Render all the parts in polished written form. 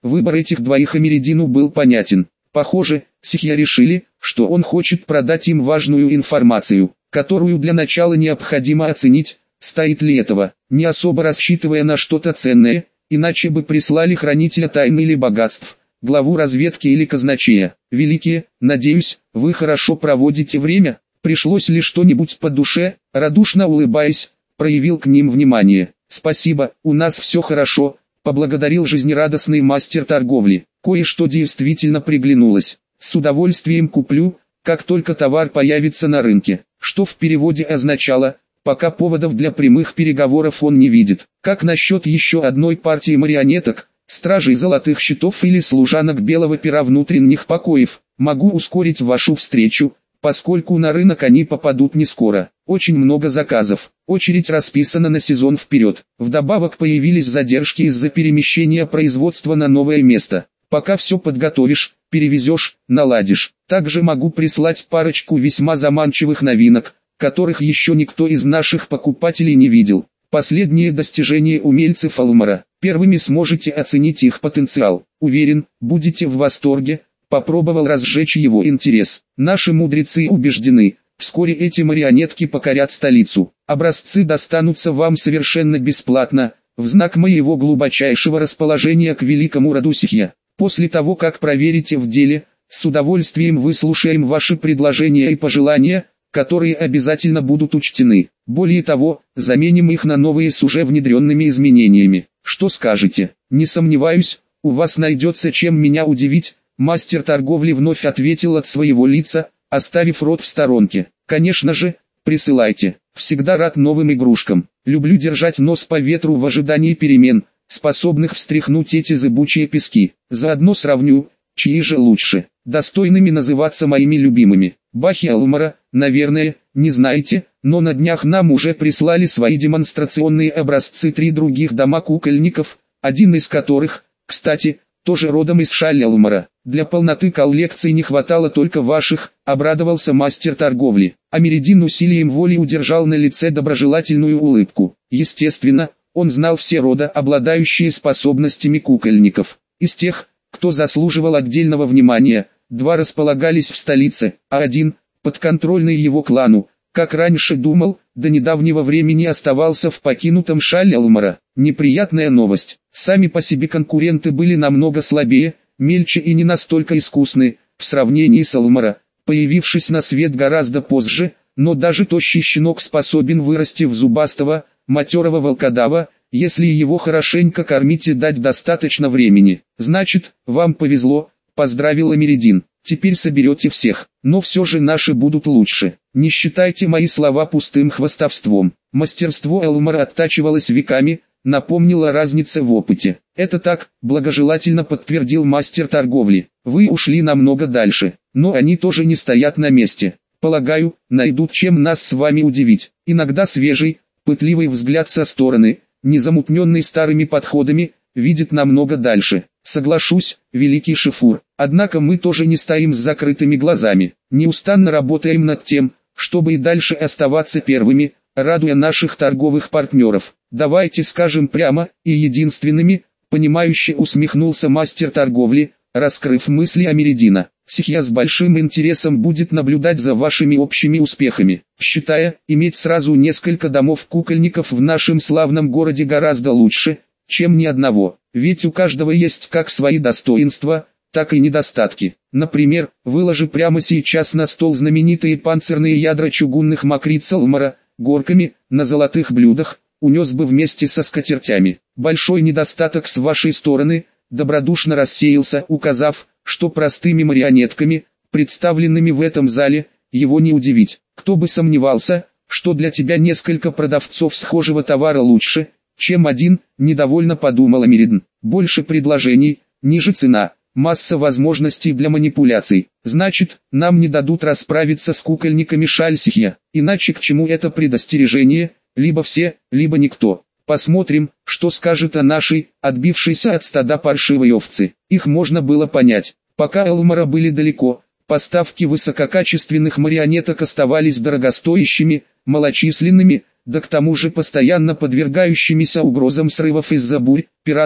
Выбор этих двоих Америдину был понятен. Похоже, сихья решили, что он хочет продать им важную информацию, которую для начала необходимо оценить, стоит ли этого, не особо рассчитывая на что-то ценное, иначе бы прислали хранителя тайн или богатств, главу разведки или казначея. Великие, надеюсь, вы хорошо проводите время, пришлось ли что-нибудь по душе, радушно улыбаясь, проявил к ним внимание. Спасибо, у нас все хорошо, поблагодарил жизнерадостный мастер торговли. Кое-что действительно приглянулось. С удовольствием куплю, как только товар появится на рынке. Что в переводе означало, пока поводов для прямых переговоров он не видит. Как насчет еще одной партии марионеток, стражей золотых щитов или служанок белого пера внутренних покоев? Могу ускорить вашу встречу, поскольку на рынок они попадут не скоро. Очень много заказов. Очередь расписана на сезон вперед. Вдобавок появились задержки из-за перемещения производства на новое место. Пока все подготовишь, перевезешь, наладишь. Также могу прислать парочку весьма заманчивых новинок, которых еще никто из наших покупателей не видел. Последние достижения умельцев Алмара. Первыми сможете оценить их потенциал. Уверен, будете в восторге. Попробовал разжечь его интерес. Наши мудрецы убеждены, вскоре эти марионетки покорят столицу. Образцы достанутся вам совершенно бесплатно, в знак моего глубочайшего расположения к великому роду сихья. После того, как проверите в деле, с удовольствием выслушаем ваши предложения и пожелания, которые обязательно будут учтены. Более того, заменим их на новые с уже внедренными изменениями. Что скажете? Не сомневаюсь, у вас найдется чем меня удивить. Мастер торговли вновь ответил от своего лица, оставив рот в сторонке. Конечно же, присылайте. Всегда рад новым игрушкам. Люблю держать нос по ветру в ожидании перемен, способных встряхнуть эти зыбучие пески. Заодно сравню, чьи же лучше. Достойными называться моими любимыми. Бахи Алмара, наверное, не знаете, но на днях нам уже прислали свои демонстрационные образцы 3 других дома кукольников, один из которых, кстати, тоже родом из Шаль-Алмара. Для полноты коллекции не хватало только ваших, обрадовался мастер торговли. Америдин усилием воли удержал на лице доброжелательную улыбку. Естественно, он знал все рода, обладающие способностями кукольников. Из тех, кто заслуживал отдельного внимания, 2 располагались в столице, а 1, подконтрольный его клану, как раньше думал, до недавнего времени оставался в покинутом Шаль-Алмара. Неприятная новость. Сами по себе конкуренты были намного слабее, мельче и не настолько искусны, в сравнении с Алмара, появившись на свет гораздо позже, но даже тощий щенок способен вырасти в зубастого, матерого волкодава, если его хорошенько кормить и дать достаточно времени. Значит, вам повезло, поздравил Америдин. Теперь соберете всех, но все же наши будут лучше. Не считайте мои слова пустым хвастовством. Мастерство Алмара оттачивалось веками, напомнила разница в опыте. Это так, благожелательно подтвердил мастер торговли. Вы ушли намного дальше, но они тоже не стоят на месте. Полагаю, найдут чем нас с вами удивить. Иногда свежий, пытливый взгляд со стороны, не замутненный старыми подходами, видит намного дальше. Соглашусь, великий Шифур. Однако мы тоже не стоим с закрытыми глазами. Неустанно работаем над тем, чтобы и дальше оставаться первыми, радуя наших торговых партнеров. Давайте скажем прямо, и единственными, понимающе усмехнулся мастер торговли, раскрыв мысли Америдина. Сихья с большим интересом будет наблюдать за вашими общими успехами, считая, иметь сразу несколько домов кукольников в нашем славном городе гораздо лучше, чем ни одного, ведь у каждого есть как свои достоинства, так и недостатки. Например, выложи прямо сейчас на стол знаменитые панцирные ядра чугунных мокриц Алмара, горками, на золотых блюдах, унес бы вместе со скатертями. Большой недостаток с вашей стороны, добродушно рассеялся, указав, что простыми марионетками, представленными в этом зале, его не удивить. Кто бы сомневался, что для тебя несколько продавцов схожего товара лучше, чем один, недовольно подумал Америдин. Больше предложений, ниже цена, масса возможностей для манипуляций. Значит, нам не дадут расправиться с кукольниками Шаль-Сихья. Иначе к чему это предостережение, либо все, либо никто. Посмотрим, что скажет о нашей, отбившейся от стада паршивой овцы. Их можно было понять. Пока Алмара были далеко, поставки высококачественных марионеток оставались дорогостоящими, малочисленными, да к тому же постоянно подвергающимися угрозам срывов из-за бурь, пиратов,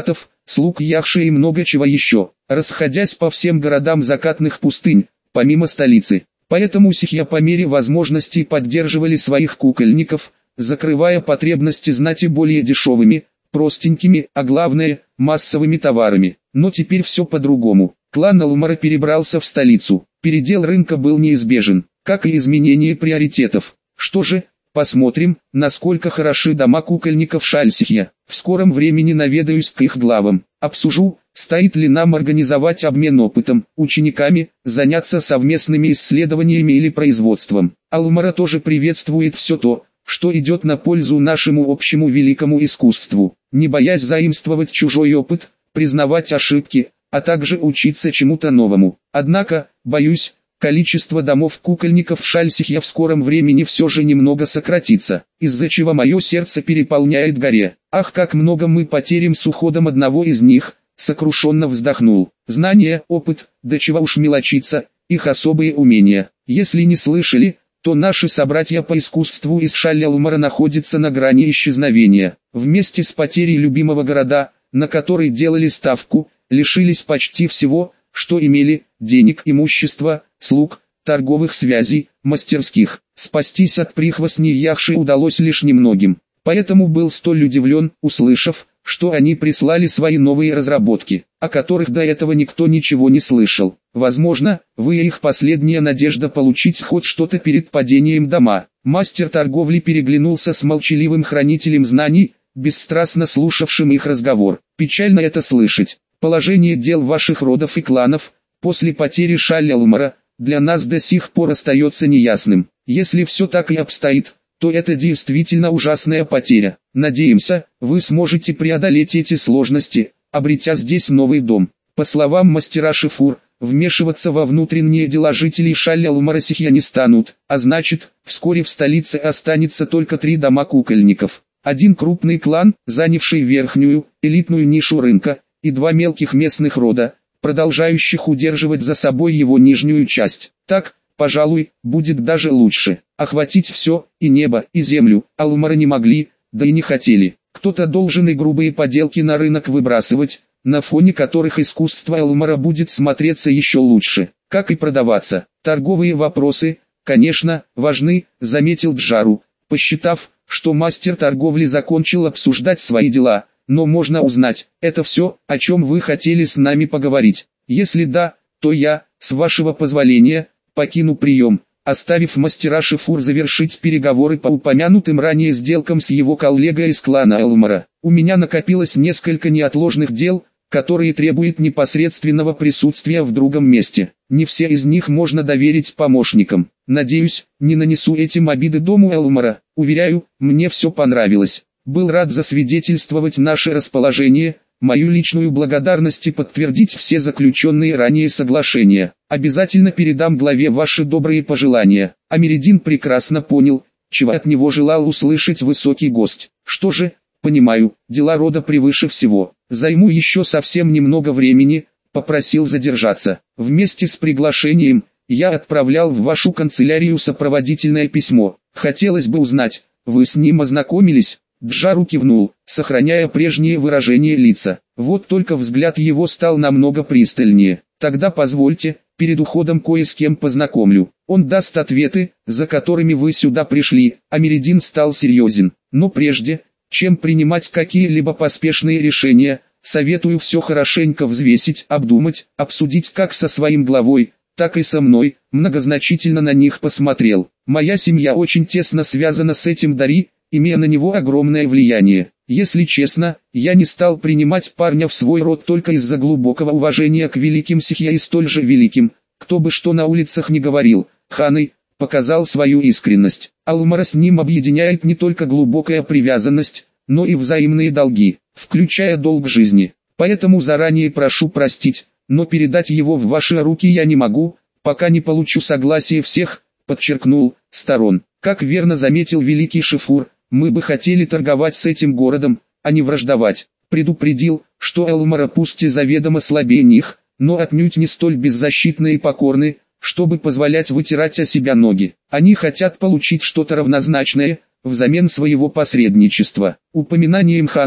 слуг Яхши и много чего еще, расходясь по всем городам закатных пустынь, помимо столицы. Поэтому сихья по мере возможностей поддерживали своих кукольников, закрывая потребности знати более дешевыми, простенькими, а главное, массовыми товарами. Но теперь все по-другому. Клан Алмара перебрался в столицу. Передел рынка был неизбежен, как и изменение приоритетов. Что же, посмотрим, насколько хороши дома кукольников Шальсихья. В скором времени наведаюсь к их главам. Обсужу, стоит ли нам организовать обмен опытом, учениками, заняться совместными исследованиями или производством. Алмара тоже приветствует все то, что идет на пользу нашему общему великому искусству, не боясь заимствовать чужой опыт, признавать ошибки, а также учиться чему-то новому. Однако, боюсь, количество домов-кукольников в Шальсихья в скором времени все же немного сократится, из-за чего мое сердце переполняет горе. Ах, как много мы потеряем с уходом одного из них, сокрушенно вздохнул. Знания, опыт, да чего уж мелочиться, их особые умения. Если не слышали, то наши собратья по искусству из Шаль-Алмара находятся на грани исчезновения. Вместе с потерей любимого города, на который делали ставку, лишились почти всего, что имели: денег, имущества, слуг, торговых связей, мастерских. Спастись от прихвостней Яхши удалось лишь немногим. Поэтому был столь удивлен, услышав, что они прислали свои новые разработки, о которых до этого никто ничего не слышал. Возможно, вы их последняя надежда получить хоть что-то перед падением дома. Мастер торговли переглянулся с молчаливым хранителем знаний, бесстрастно слушавшим их разговор. Печально это слышать. Положение дел ваших родов и кланов, после потери Шаль-Алмара, для нас до сих пор остается неясным. Если все так и обстоит, то это действительно ужасная потеря. Надеемся, вы сможете преодолеть эти сложности, обретя здесь новый дом. По словам мастера Шифур, вмешиваться во внутренние дела жителей Шаль-Алмара сихья не станут, а значит, вскоре в столице останется только 3 дома кукольников. Один крупный клан, занявший верхнюю, элитную нишу рынка, и 2 мелких местных рода, продолжающих удерживать за собой его нижнюю часть. Так, пожалуй, будет даже лучше. Охватить все, и небо, и землю, Алмара не могли, да и не хотели. Кто-то должен и грубые поделки на рынок выбрасывать, на фоне которых искусство Алмара будет смотреться еще лучше. Как и продаваться. Торговые вопросы, конечно, важны, заметил Джару, посчитав, что мастер торговли закончил обсуждать свои дела. Но можно узнать, это все, о чем вы хотели с нами поговорить. Если да, то я, с вашего позволения, покину прием, оставив мастера Шифур завершить переговоры по упомянутым ранее сделкам с его коллегой из клана Алмара. У меня накопилось несколько неотложных дел, которые требуют непосредственного присутствия в другом месте. Не все из них можно доверить помощникам. Надеюсь, не нанесу этим обиды дому Алмара. Уверяю, мне все понравилось. Был рад засвидетельствовать наше расположение, мою личную благодарность и подтвердить все заключенные ранее соглашения. Обязательно передам главе ваши добрые пожелания. Америдин прекрасно понял, чего от него желал услышать высокий гость. Что же, понимаю, дела рода превыше всего. Займу еще совсем немного времени, попросил задержаться. Вместе с приглашением, я отправлял в вашу канцелярию сопроводительное письмо. Хотелось бы узнать, вы с ним ознакомились? Джару кивнул, сохраняя прежнее выражение лица. Вот только взгляд его стал намного пристальнее. Тогда позвольте, перед уходом кое с кем познакомлю. Он даст ответы, за которыми вы сюда пришли. Америдин стал серьезен. Но прежде, чем принимать какие-либо поспешные решения, советую все хорошенько взвесить, обдумать, обсудить как со своим главой, так и со мной. Многозначительно на них посмотрел. Моя семья очень тесно связана с этим Дари, имея на него огромное влияние. Если честно, я не стал принимать парня в свой род только из-за глубокого уважения к великим сихья и столь же великим, кто бы что на улицах не говорил, Ханой, показал свою искренность. Алмара с ним объединяет не только глубокая привязанность, но и взаимные долги, включая долг жизни. Поэтому заранее прошу простить, но передать его в ваши руки я не могу, пока не получу согласия всех, подчеркнул, сторон. Как верно заметил великий Шифур, мы бы хотели торговать с этим городом, а не враждовать. Предупредил, что Алмара пусть и заведомо слабее них, но отнюдь не столь беззащитны и покорны, чтобы позволять вытирать о себя ноги. Они хотят получить что-то равнозначное, взамен своего посредничества. Упоминанием Ханы,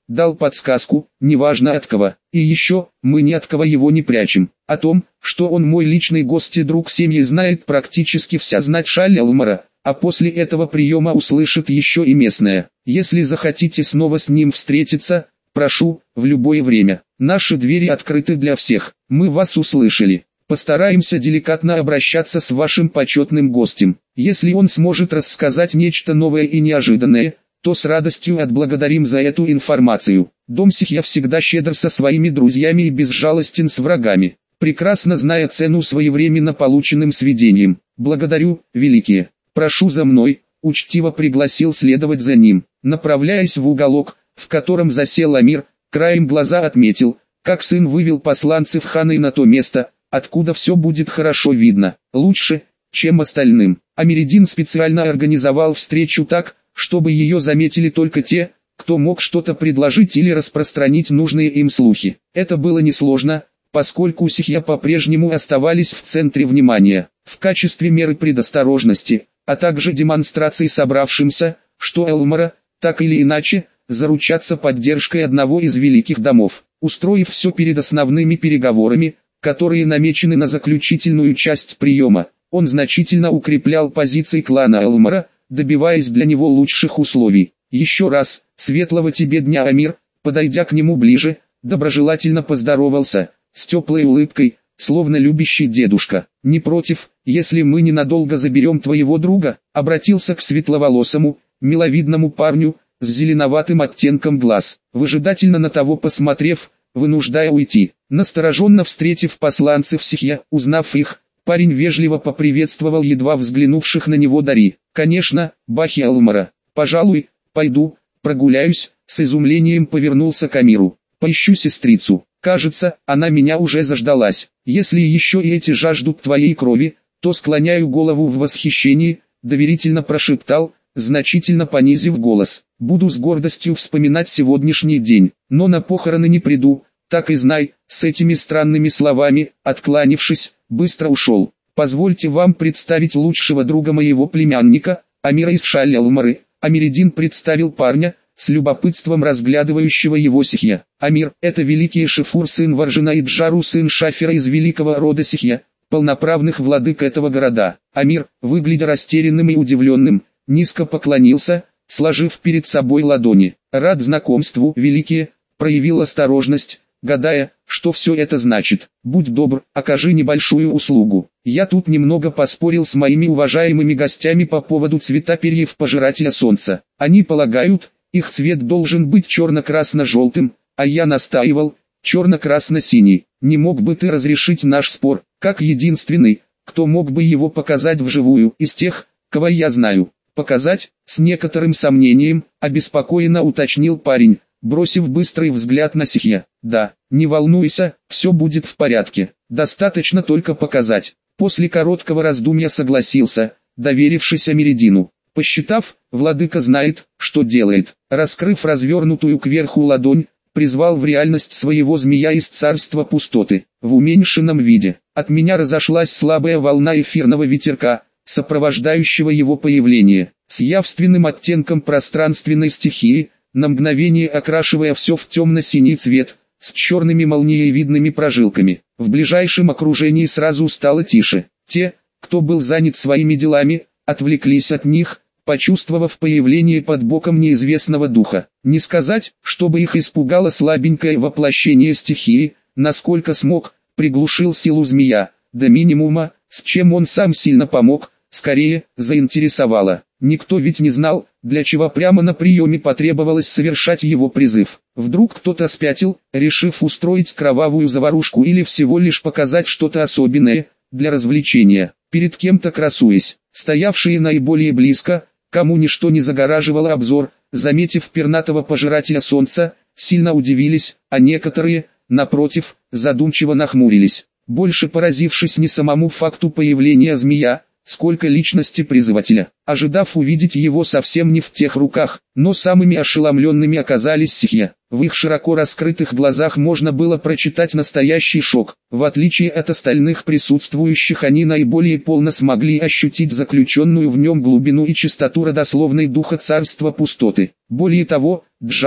дал подсказку, неважно от кого. И еще, мы ни от кого его не прячем. О том, что он мой личный гость и друг семьи, знает практически вся знать Шаль-Элмара, а после этого приема услышит еще и местная. Если захотите снова с ним встретиться, прошу, в любое время. Наши двери открыты для всех. Мы вас услышали. Постараемся деликатно обращаться с вашим почетным гостем. Если он сможет рассказать нечто новое и неожиданное, то с радостью отблагодарим за эту информацию. Дом Сихья всегда щедр со своими друзьями и безжалостен с врагами, прекрасно зная цену своевременно полученным сведениям. Благодарю, великие. Прошу за мной, учтиво пригласил следовать за ним. Направляясь в уголок, в котором засел Амир, краем глаза отметил, как сын вывел посланцев хана на то место, откуда все будет хорошо видно, лучше, чем остальным. Амиридин специально организовал встречу так, чтобы ее заметили только те, кто мог что-то предложить или распространить нужные им слухи. Это было несложно, поскольку Сихья по-прежнему оставались в центре внимания. В качестве меры предосторожности, а также демонстрации собравшимся, что Элмара, так или иначе, заручатся поддержкой одного из великих домов. Устроив все перед основными переговорами, которые намечены на заключительную часть приема, он значительно укреплял позиции клана Элмара, добиваясь для него лучших условий. Еще раз, светлого тебе дня, Амир, подойдя к нему ближе, доброжелательно поздоровался, с теплой улыбкой, словно любящий дедушка. Не против, если мы ненадолго заберем твоего друга, обратился к светловолосому, миловидному парню, с зеленоватым оттенком глаз, выжидательно на того посмотрев, вынуждая уйти. Настороженно встретив посланцев Сихья, узнав их, парень вежливо поприветствовал едва взглянувших на него Дари. «Конечно, Бахи Элмара, пожалуй, пойду, прогуляюсь», с изумлением повернулся к Амиру. «Поищу сестрицу. Кажется, она меня уже заждалась. Если еще и эти жаждут твоей крови, то склоняю голову в восхищении», доверительно прошептал, значительно понизив голос. «Буду с гордостью вспоминать сегодняшний день, но на похороны не приду, так и знай». С этими странными словами, откланившись, быстро ушел. «Позвольте вам представить лучшего друга моего племянника, Амира из Шаль-Элмары». Амиридин представил парня, с любопытством разглядывающего его Сихья. «Амир, это великий Шифур, сын Варжина, и Джару, сын Шафера из великого рода Сихья, полноправных владык этого города». Амир, выглядя растерянным и удивленным, низко поклонился, сложив перед собой ладони. «Рад знакомству, великие», проявил осторожность, гадая, что все это значит. «Будь добр, окажи небольшую услугу. Я тут немного поспорил с моими уважаемыми гостями по поводу цвета перьев пожирателя солнца. Они полагают, их цвет должен быть черно-красно-желтым, а я настаивал, черно-красно-синий. Не мог бы ты разрешить наш спор, как единственный, кто мог бы его показать вживую из тех, кого я знаю?» «Показать?» — с некоторым сомнением, обеспокоенно уточнил парень, бросив быстрый взгляд на Сихья. «Да, не волнуйся, все будет в порядке, достаточно только показать». После короткого раздумья согласился, доверившись Амиридину. Посчитав, владыка знает, что делает. Раскрыв развернутую кверху ладонь, призвал в реальность своего змея из царства пустоты, в уменьшенном виде. От меня разошлась слабая волна эфирного ветерка, сопровождающего его появление, с явственным оттенком пространственной стихии, на мгновение окрашивая все в темно-синий цвет, с черными молниевидными прожилками. В ближайшем окружении сразу стало тише. Те, кто был занят своими делами, отвлеклись от них, почувствовав появление под боком неизвестного духа. Не сказать, чтобы их испугало слабенькое воплощение стихии, насколько смог, приглушил силу змея, до минимума, с чем он сам сильно помог, скорее, заинтересовало. Никто ведь не знал, для чего прямо на приеме потребовалось совершать его призыв. Вдруг кто-то спятил, решив устроить кровавую заварушку или всего лишь показать что-то особенное, для развлечения, перед кем-то красуясь. Стоявшие наиболее близко, кому ничто не загораживало обзор, заметив пернатого пожирателя солнца, сильно удивились, а некоторые, напротив, задумчиво нахмурились, больше поразившись не самому факту появления змея, сколько личности призывателя, ожидав увидеть его совсем не в тех руках, но самыми ошеломленными оказались Сихья. В их широко раскрытых глазах можно было прочитать настоящий шок. В отличие от остальных присутствующих, они наиболее полно смогли ощутить заключенную в нем глубину и чистоту родословной духа царства пустоты. Более того, Джару,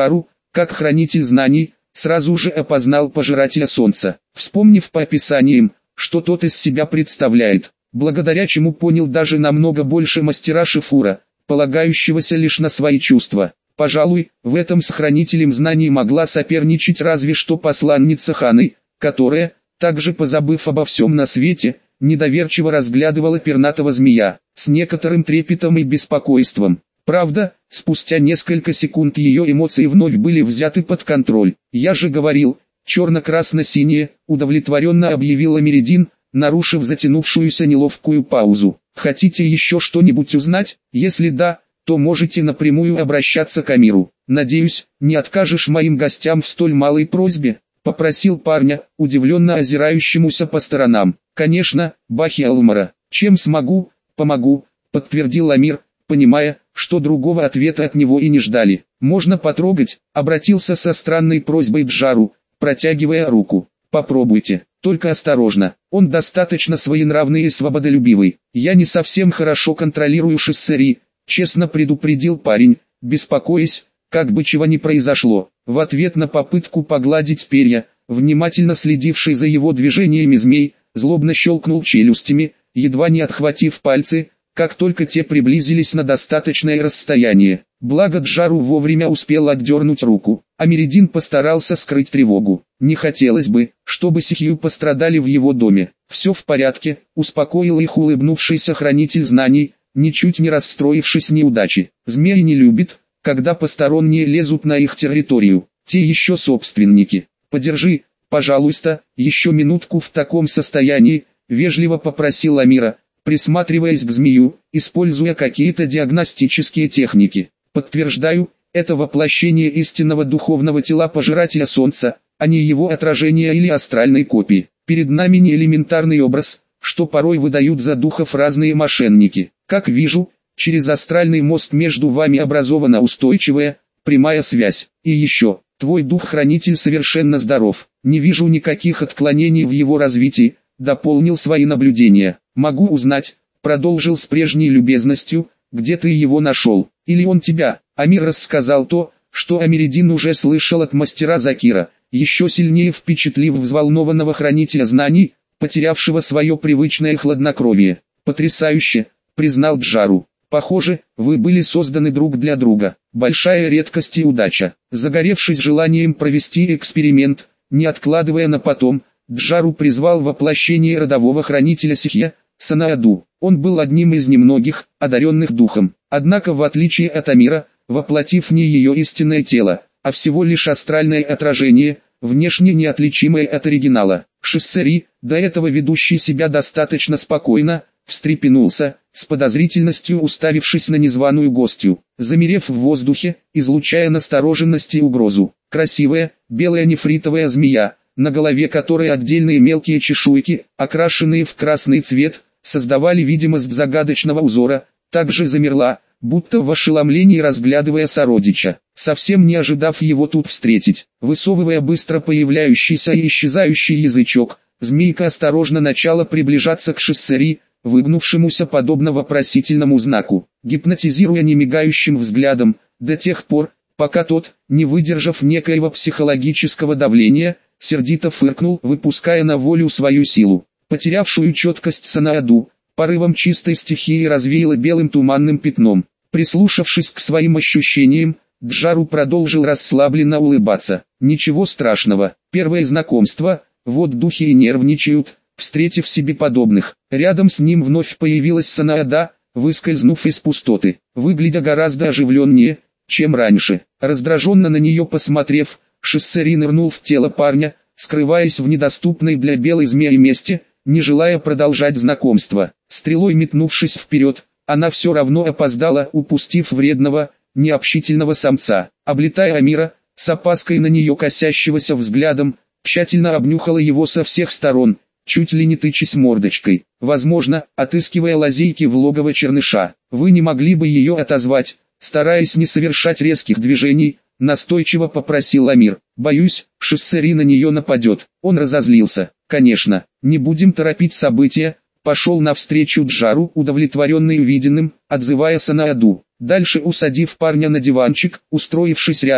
как хранитель знаний, сразу же опознал пожирателя солнца, вспомнив по описаниям, что тот из себя представляет, благодаря чему понял даже намного больше мастера Шифура, полагающегося лишь на свои чувства. Пожалуй, в этом с хранителем знаний могла соперничать разве что посланница Ханы, которая, также позабыв обо всем на свете, недоверчиво разглядывала пернатого змея, с некоторым трепетом и беспокойством. Правда, спустя несколько секунд ее эмоции вновь были взяты под контроль. «Я же говорил, черно-красно-синее», удовлетворенно объявила Меридин, нарушив затянувшуюся неловкую паузу. «Хотите еще что-нибудь узнать? Если да, то можете напрямую обращаться к Амиру. Надеюсь, не откажешь моим гостям в столь малой просьбе?» — попросил парня, удивленно озирающемуся по сторонам. «Конечно, Бахи Алмара, чем смогу, помогу», — подтвердил Амир, понимая, что другого ответа от него и не ждали. «Можно потрогать?» — обратился со странной просьбой Джару, протягивая руку. «Попробуйте, только осторожно, он достаточно своенравный и свободолюбивый. Я не совсем хорошо контролирую Шиссери», — честно предупредил парень, беспокоясь, как бы чего ни произошло. В ответ на попытку погладить перья, внимательно следивший за его движениями змей, злобно щелкнул челюстями, едва не отхватив пальцы, как только те приблизились на достаточное расстояние. Благо Джару вовремя успел отдернуть руку, а Меридин постарался скрыть тревогу. Не хотелось бы, чтобы Сихью пострадали в его доме. «Все в порядке», — успокоил их улыбнувшийся хранитель знаний, ничуть не расстроившись неудачи. «Змеи не любят, когда посторонние лезут на их территорию, те еще собственники. Подержи, пожалуйста, еще минутку в таком состоянии», — вежливо попросил Амира, присматриваясь к змею, используя какие-то диагностические техники. «Подтверждаю, это воплощение истинного духовного тела пожирателя солнца, а не его отражение или астральной копии. Перед нами не элементарный образ, что порой выдают за духов разные мошенники. Как вижу, через астральный мост между вами образована устойчивая, прямая связь. И еще, твой дух-хранитель совершенно здоров. Не вижу никаких отклонений в его развитии», — дополнил свои наблюдения. «Могу узнать», — продолжил с прежней любезностью, — «где ты его нашел? Или он тебя?» Амир рассказал то, что Америдин уже слышал от мастера Закира, еще сильнее впечатлив взволнованного хранителя знаний, потерявшего свое привычное хладнокровие. «Потрясающе», — признал Джару. «Похоже, вы были созданы друг для друга. Большая редкость и удача». Загоревшись желанием провести эксперимент, не откладывая на потом, Джару призвал воплощение родового хранителя Сихья, Санааду. Он был одним из немногих, одаренных духом. Однако в отличие от Амира, воплотив не ее истинное тело, а всего лишь астральное отражение, внешне неотличимое от оригинала, Шиссери, до этого ведущий себя достаточно спокойно, встрепенулся, с подозрительностью уставившись на незваную гостью, замерев в воздухе, излучая настороженность и угрозу. Красивая, белая нефритовая змея, на голове которой отдельные мелкие чешуйки, окрашенные в красный цвет, создавали видимость загадочного узора, также замерла, будто в ошеломлении разглядывая сородича, совсем не ожидав его тут встретить. Высовывая быстро появляющийся и исчезающий язычок, змейка осторожно начала приближаться к Шиссери, выгнувшемуся подобно вопросительному знаку, гипнотизируя немигающим взглядом, до тех пор, пока тот, не выдержав некоего психологического давления, сердито фыркнул, выпуская на волю свою силу. Потерявшую четкость Санааду, порывом чистой стихии развеяло белым туманным пятном. Прислушавшись к своим ощущениям, Джару продолжил расслабленно улыбаться. «Ничего страшного, первое знакомство, вот духи и нервничают, встретив себе подобных». Рядом с ним вновь появилась Санаада, выскользнув из пустоты, выглядя гораздо оживленнее, чем раньше. Раздраженно на нее посмотрев, Шиссери нырнул в тело парня, скрываясь в недоступной для белой змеи месте, не желая продолжать знакомство. Стрелой метнувшись вперед, она все равно опоздала, упустив вредного, необщительного самца. Облетая Амира, с опаской на нее косящегося взглядом, тщательно обнюхала его со всех сторон, чуть ли не тычась мордочкой, возможно, отыскивая лазейки в логово черныша. «Вы не могли бы ее отозвать?» Стараясь не совершать резких движений, настойчиво попросил Амир. «Боюсь, Шиссери на нее нападет». Он разозлился. «Конечно, не будем торопить события», пошел навстречу Джару, удовлетворенный увиденным, отзывая Санааду. Дальше усадив парня на диванчик, устроившись рядом,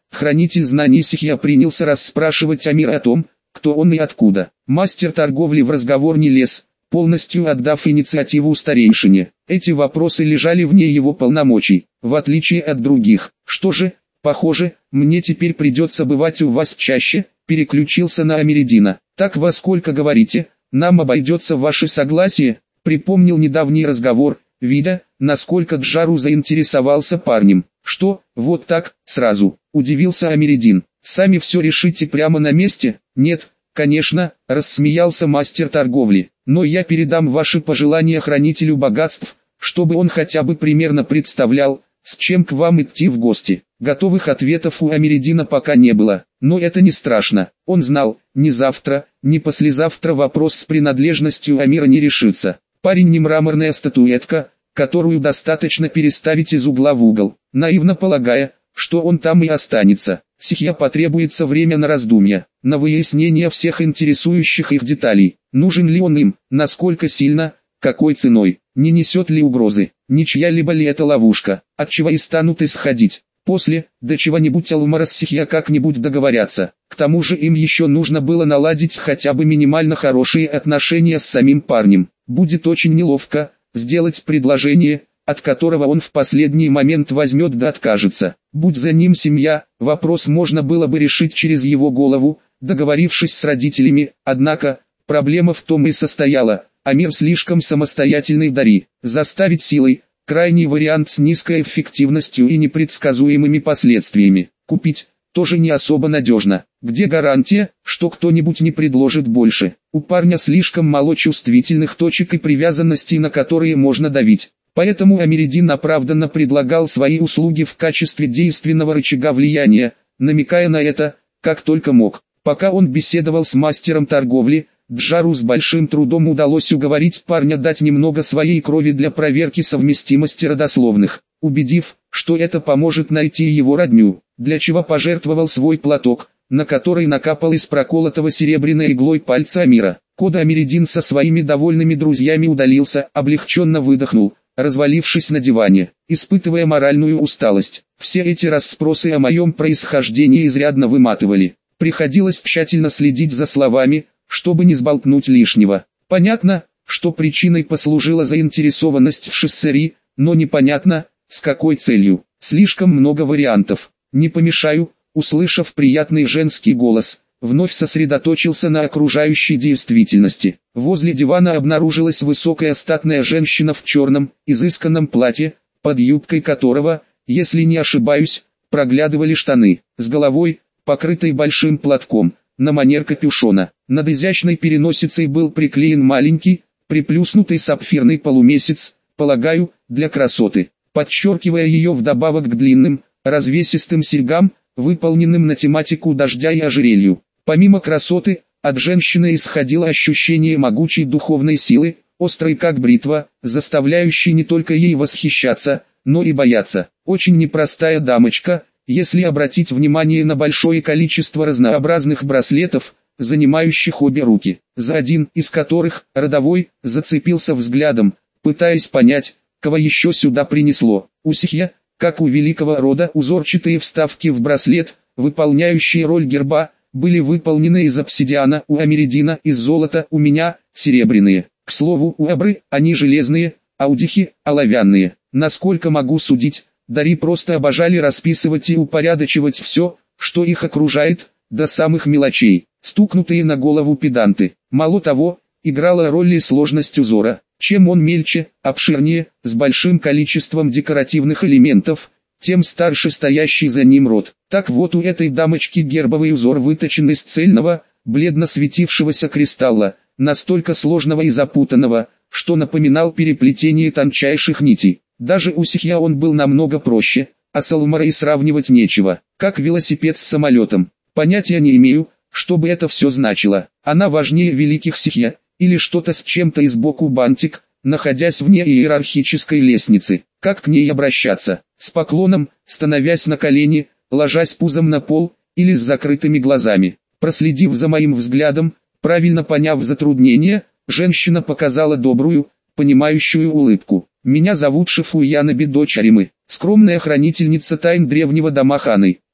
Хранитель знаний Сихья принялся расспрашивать Амира о том, кто он и откуда. Мастер торговли в разговор не лез, полностью отдав инициативу старейшине. Эти вопросы лежали вне его полномочий, в отличие от других. Что же, похоже, мне теперь придется бывать у вас чаще, переключился на Америдина. Так во сколько говорите, нам обойдется ваше согласие, припомнил недавний разговор, видя, насколько Джару заинтересовался парнем. Что, вот так, сразу, удивился Америдин. Сами все решите прямо на месте? Нет, конечно, рассмеялся мастер торговли. Но я передам ваши пожелания хранителю богатств, чтобы он хотя бы примерно представлял, с чем к вам идти в гости. Готовых ответов у Америдина пока не было, но это не страшно. Он знал, ни завтра, ни послезавтра вопрос с принадлежностью Амира не решится. Парень не мраморная статуэтка, которую достаточно переставить из угла в угол, наивно полагая, что он там и останется. Сихья потребуется время на раздумья, на выяснение всех интересующих их деталей. Нужен ли он им, насколько сильно, какой ценой, не несет ли угрозы, не чья-либо ли это ловушка, от чего и станут исходить. После, до чего-нибудь Алмара с Сихья как-нибудь договорятся. К тому же им еще нужно было наладить хотя бы минимально хорошие отношения с самим парнем. Будет очень неловко сделать предложение, от которого он в последний момент возьмет да откажется. Будь за ним семья, вопрос можно было бы решить через его голову, договорившись с родителями, однако, проблема в том и состояла, Амир слишком самостоятельный Дари, заставить силой, крайний вариант с низкой эффективностью и непредсказуемыми последствиями, купить, тоже не особо надежно. Где гарантия, что кто-нибудь не предложит больше? У парня слишком мало чувствительных точек и привязанностей, на которые можно давить. Поэтому Америдин оправданно предлагал свои услуги в качестве действенного рычага влияния, намекая на это, как только мог. Пока он беседовал с мастером торговли, Джару с большим трудом удалось уговорить парня дать немного своей крови для проверки совместимости родословных, убедив, что это поможет найти его родню, для чего пожертвовал свой платок, на который накапал из проколотого серебряной иглой пальца Амира. Кода Америдин со своими довольными друзьями удалился, облегченно выдохнул, развалившись на диване, испытывая моральную усталость. Все эти расспросы о моем происхождении изрядно выматывали. Приходилось тщательно следить за словами, чтобы не сболтнуть лишнего. Понятно, что причиной послужила заинтересованность в Шессери, но непонятно, с какой целью. Слишком много вариантов. Не помешаю, услышав приятный женский голос, вновь сосредоточился на окружающей действительности. Возле дивана обнаружилась высокая статная женщина в черном, изысканном платье, под юбкой которого, если не ошибаюсь, проглядывали штаны, с головой, покрытой большим платком, на манер капюшона. Над изящной переносицей был приклеен маленький, приплюснутый сапфирный полумесяц, полагаю, для красоты, подчеркивая ее вдобавок к длинным, развесистым серьгам, выполненным на тематику дождя и ожерелью. Помимо красоты, от женщины исходило ощущение могучей духовной силы, острой как бритва, заставляющей не только ей восхищаться, но и бояться. Очень непростая дамочка, если обратить внимание на большое количество разнообразных браслетов, занимающих обе руки, за один из которых, родовой, зацепился взглядом, пытаясь понять, кого еще сюда принесло. У Сихья, как у великого рода, узорчатые вставки в браслет, выполняющие роль герба, были выполнены из обсидиана, у Америдина из золота, у меня серебряные. К слову, у Абры они железные, а у Дихи оловянные. Насколько могу судить, Дари просто обожали расписывать и упорядочивать все, что их окружает, до самых мелочей. Стукнутые на голову педанты. Мало того, играла роль и сложность узора. Чем он мельче, обширнее, с большим количеством декоративных элементов, тем старше стоящий за ним род. Так вот у этой дамочки гербовый узор выточен из цельного, бледно светившегося кристалла, настолько сложного и запутанного, что напоминал переплетение тончайших нитей. Даже у Сихья он был намного проще, а с Алмарой сравнивать нечего, как велосипед с самолетом. Понятия не имею, что бы это все значило. Она важнее великих Сихья, или что-то с чем-то и сбоку бантик, находясь вне иерархической лестницы. Как к ней обращаться? С поклоном, становясь на колени, ложась пузом на пол, или с закрытыми глазами? Проследив за моим взглядом, правильно поняв затруднение, женщина показала добрую, понимающую улыбку. Меня зовут Шифуянаби, дочь Аримы, скромная хранительница тайн древнего дома Ханы.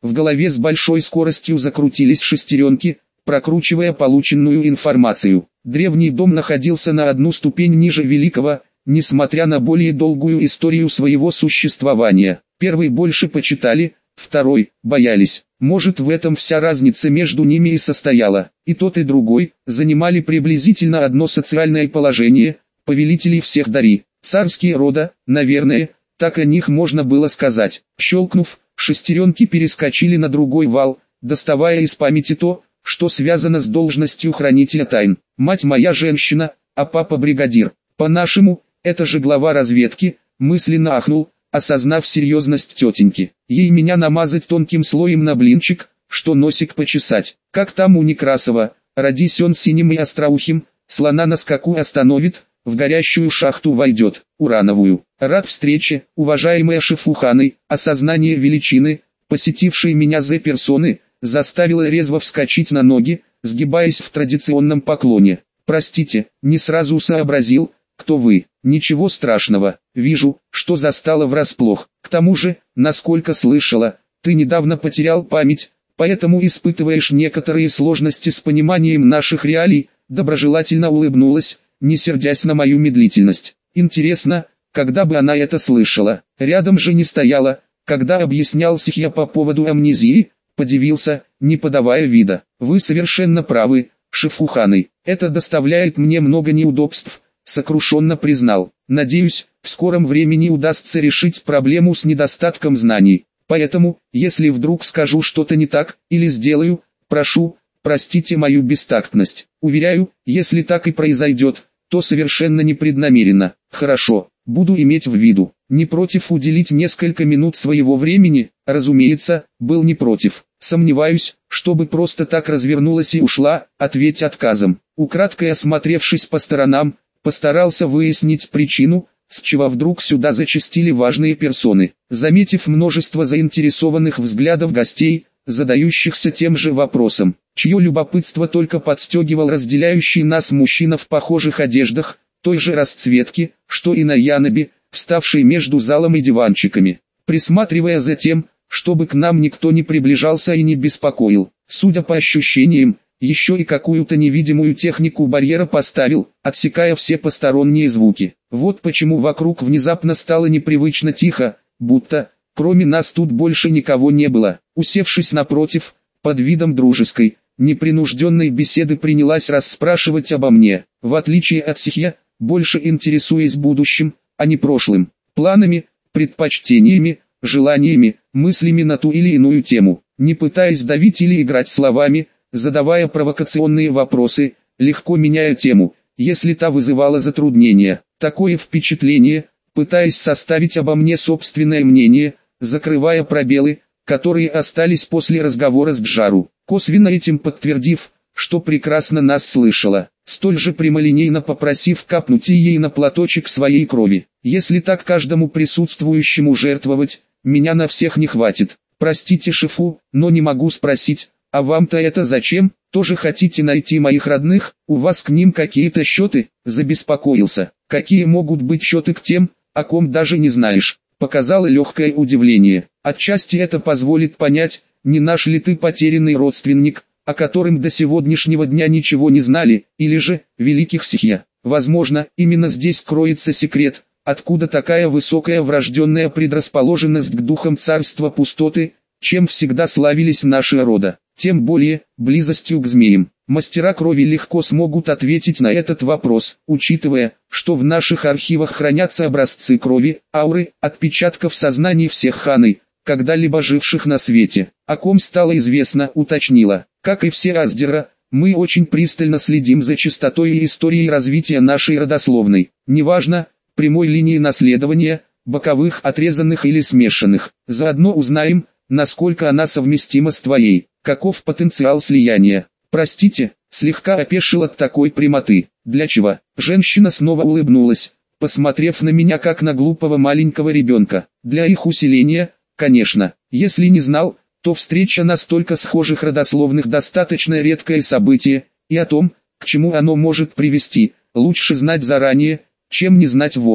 В голове с большой скоростью закрутились шестеренки, прокручивая полученную информацию. Древний дом находился на одну ступень ниже Великого, несмотря на более долгую историю своего существования. Первый больше почитали, второй боялись. Может, в этом вся разница между ними и состояла. И тот и другой занимали приблизительно одно социальное положение, повелителей всех дари. Царские рода, наверное, так о них можно было сказать. Щелкнув, шестеренки перескочили на другой вал, доставая из памяти то, что связано с должностью хранителя тайн. Мать моя женщина, а папа бригадир. По-нашему, это же глава разведки, мысленно ахнул, осознав серьезность тетеньки. Ей меня намазать тонким слоем на блинчик, что носик почесать. Как там у Некрасова, родись он синим и остроухим, слона на скаку остановит, в горящую шахту войдет, урановую. Рад встрече, уважаемая Шифуханы, осознание величины, посетившей меня за персоны, заставило резво вскочить на ноги, сгибаясь в традиционном поклоне. Простите, не сразу сообразил, кто вы. Ничего страшного, вижу, что застало врасплох. К тому же, насколько слышала, ты недавно потерял память, поэтому испытываешь некоторые сложности с пониманием наших реалий, доброжелательно улыбнулась, не сердясь на мою медлительность. Интересно, когда бы она это слышала? Рядом же не стояла, когда объяснялся я по поводу амнезии, подивился, не подавая вида. Вы совершенно правы, Шифуханы, это доставляет мне много неудобств, сокрушенно признал. Надеюсь, в скором времени удастся решить проблему с недостатком знаний. Поэтому, если вдруг скажу что-то не так, или сделаю, прошу, простите мою бестактность. Уверяю, если так и произойдет, то совершенно непреднамеренно. Хорошо, буду иметь в виду. Не против уделить несколько минут своего времени? Разумеется, был не против. Сомневаюсь, чтобы просто так развернулась и ушла, ответь отказом. Украдкой осмотревшись по сторонам, постарался выяснить причину, с чего вдруг сюда зачастили важные персоны. Заметив множество заинтересованных взглядов гостей, задающихся тем же вопросом, чье любопытство только подстегивал разделяющий нас мужчина в похожих одеждах, той же расцветки, что и на Янобе, вставший между залом и диванчиками, присматривая за тем, чтобы к нам никто не приближался и не беспокоил. Судя по ощущениям, еще и какую-то невидимую технику барьера поставил, отсекая все посторонние звуки. Вот почему вокруг внезапно стало непривычно тихо, будто, кроме нас тут больше никого не было. Усевшись напротив, под видом дружеской, непринужденной беседы принялась расспрашивать обо мне. В отличие от Сихья, больше интересуясь будущим, а не прошлым, планами, предпочтениями, желаниями, мыслями на ту или иную тему, не пытаясь давить или играть словами, задавая провокационные вопросы, легко меняя тему, если та вызывала затруднения. Такое впечатление, пытаясь составить обо мне собственное мнение, закрывая пробелы, которые остались после разговора с Джару, косвенно этим подтвердив, что прекрасно нас слышала, столь же прямолинейно попросив капнуть ей на платочек своей крови. Если так каждому присутствующему жертвовать, меня на всех не хватит. Простите, Шифу, но не могу спросить, а вам-то это зачем? Тоже хотите найти моих родных? У вас к ним какие-то счеты? Забеспокоился. Какие могут быть счеты к тем, о ком даже не знаешь? Показало легкое удивление. Отчасти это позволит понять, не наш ли ты потерянный родственник, о котором до сегодняшнего дня ничего не знали, или же, великих Сихья. Возможно, именно здесь кроется секрет, откуда такая высокая врожденная предрасположенность к духам царства пустоты, чем всегда славились наши рода. Тем более, близостью к змеям. Мастера крови легко смогут ответить на этот вопрос, учитывая, что в наших архивах хранятся образцы крови, ауры, отпечатков сознаний всех ханы, когда-либо живших на свете. О ком стало известно, уточнила. Как и все Аздера, мы очень пристально следим за чистотой и историей развития нашей родословной. Неважно, прямой линии наследования, боковых, отрезанных или смешанных. Заодно узнаем, насколько она совместима с твоей. Каков потенциал слияния? Простите, слегка опешил от такой прямоты. Для чего? Женщина снова улыбнулась, посмотрев на меня как на глупого маленького ребенка. Для их усиления, конечно. Если не знал, то встреча настолько схожих родословных достаточно редкое событие, и о том, к чему оно может привести, лучше знать заранее, чем не знать вовсе.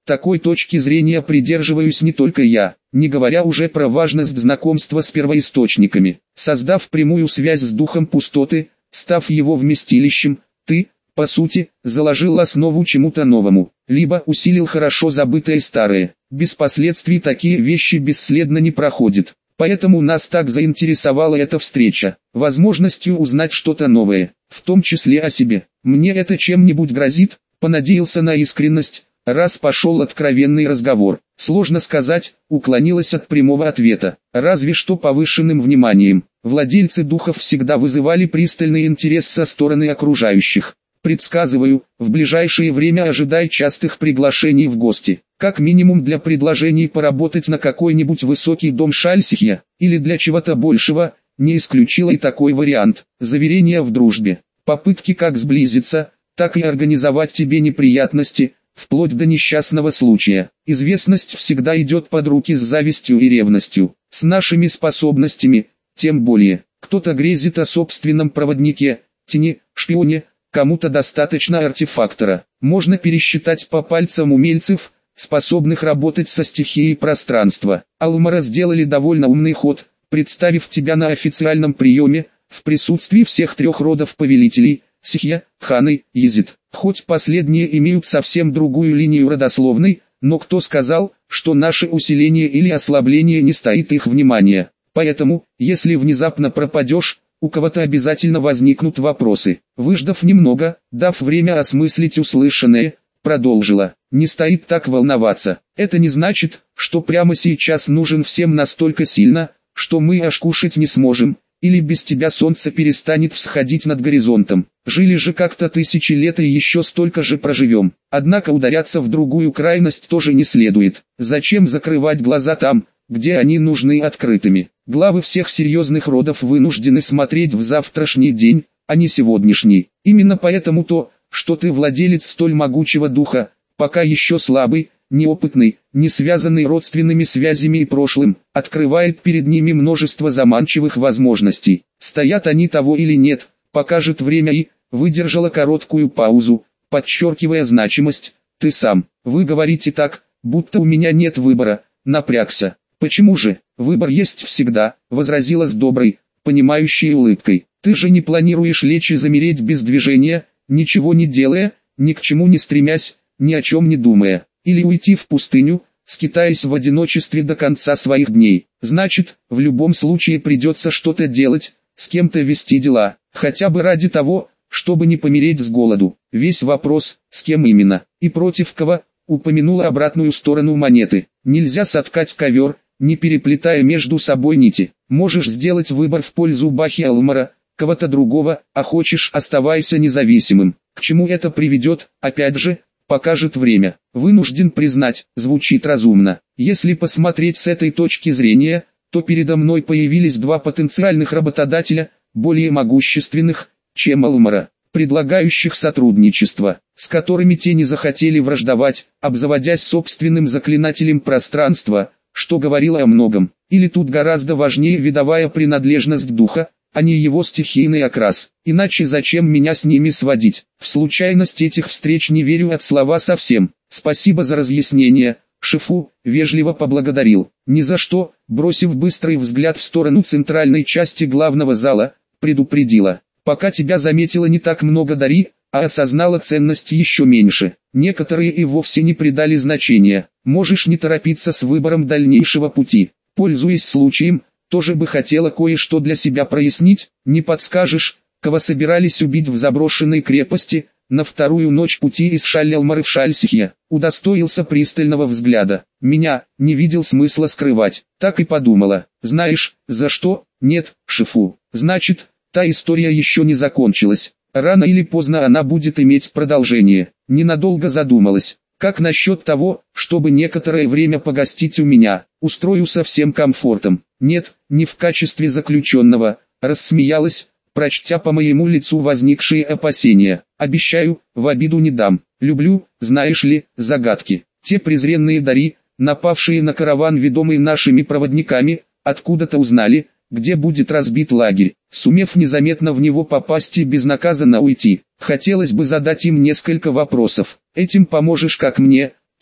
Такой точки зрения придерживаюсь не только я, не говоря уже про важность знакомства с первоисточниками. Создав прямую связь с духом пустоты, став его вместилищем, ты, по сути, заложил основу чему-то новому, либо усилил хорошо забытое старое. Без последствий такие вещи бесследно не проходят. Поэтому нас так заинтересовала эта встреча, возможностью узнать что-то новое, в том числе о себе. Мне это чем-нибудь грозит? Понадеялся на искренность, раз пошел откровенный разговор. Сложно сказать, уклонилась от прямого ответа, разве что повышенным вниманием. Владельцы духов всегда вызывали пристальный интерес со стороны окружающих. Предсказываю, в ближайшее время ожидай частых приглашений в гости, как минимум для предложений поработать на какой-нибудь высокий дом Шальсихья, или для чего-то большего, не исключила и такой вариант, заверения в дружбе, попытки как сблизиться, так и организовать тебе неприятности, вплоть до несчастного случая. Известность всегда идет под руки с завистью и ревностью, с нашими способностями, тем более, кто-то грезит о собственном проводнике, тени, шпионе. Кому-то достаточно артефактора. Можно пересчитать по пальцам умельцев, способных работать со стихией пространства. Алмара сделали довольно умный ход, представив тебя на официальном приеме, в присутствии всех трех родов повелителей, Сихья, Ханы, Езид. Хоть последние имеют совсем другую линию родословной, но кто сказал, что наше усиление или ослабление не стоит их внимания. Поэтому, если внезапно пропадешь, у кого-то обязательно возникнут вопросы. Выждав немного, дав время осмыслить услышанное, продолжила. Не стоит так волноваться. Это не значит, что прямо сейчас нужен всем настолько сильно, что мы аж кушать не сможем, или без тебя солнце перестанет всходить над горизонтом. Жили же как-то тысячи лет и еще столько же проживем. Однако ударяться в другую крайность тоже не следует. Зачем закрывать глаза там, где они нужны открытыми? Главы всех серьезных родов вынуждены смотреть в завтрашний день, а не сегодняшний. Именно поэтому то, что ты владелец столь могучего духа, пока еще слабый, неопытный, не связанный родственными связями и прошлым, открывает перед ними множество заманчивых возможностей. Стоят они того или нет, покажет время. И выдержала короткую паузу, подчеркивая значимость. Ты сам, вы говорите так, будто у меня нет выбора. Напрягся. Почему же? Выбор есть всегда, возразила с доброй, понимающей улыбкой. Ты же не планируешь лечь и замереть без движения, ничего не делая, ни к чему не стремясь, ни о чем не думая, или уйти в пустыню, скитаясь в одиночестве до конца своих дней. Значит, в любом случае придется что-то делать, с кем-то вести дела, хотя бы ради того, чтобы не помереть с голоду. Весь вопрос, с кем именно, и против кого, упомянула обратную сторону монеты. Нельзя соткать ковер, не переплетая между собой нити. Можешь сделать выбор в пользу Бахи Алмара, кого-то другого, а хочешь оставайся независимым. К чему это приведет, опять же, покажет время. Вынужден признать, звучит разумно. Если посмотреть с этой точки зрения, то передо мной появились два потенциальных работодателя, более могущественных, чем Алмара, предлагающих сотрудничество, с которыми те не захотели враждовать, обзаводясь собственным заклинателем пространства, что говорило о многом. Или тут гораздо важнее видовая принадлежность духа, а не его стихийный окрас. Иначе зачем меня с ними сводить? В случайность этих встреч не верю от слова совсем. Спасибо за разъяснение, Шифу, вежливо поблагодарил. Ни за что, бросив быстрый взгляд в сторону центральной части главного зала, предупредила. Пока тебя заметила не так много дари, а осознала ценность еще меньше. Некоторые и вовсе не придали значения. Можешь не торопиться с выбором дальнейшего пути. Пользуясь случаем, тоже бы хотела кое-что для себя прояснить. Не подскажешь, кого собирались убить в заброшенной крепости, на вторую ночь пути из Шаль-Алмары в Шаль-Сихья? Удостоился пристального взгляда. Меня, не видел смысла скрывать. Так и подумала. Знаешь, за что? Нет, Шифу. Значит, та история еще не закончилась. Рано или поздно она будет иметь продолжение. Ненадолго задумалась. Как насчет того, чтобы некоторое время погостить у меня? Устрою со всем комфортом. Нет, не в качестве заключенного. Рассмеялась, прочтя по моему лицу возникшие опасения. Обещаю, в обиду не дам. Люблю, знаешь ли, загадки. Те презренные дари, напавшие на караван, ведомый нашими проводниками, откуда-то узнали, где будет разбит лагерь, сумев незаметно в него попасть и безнаказанно уйти. Хотелось бы задать им несколько вопросов. Этим поможешь как мне,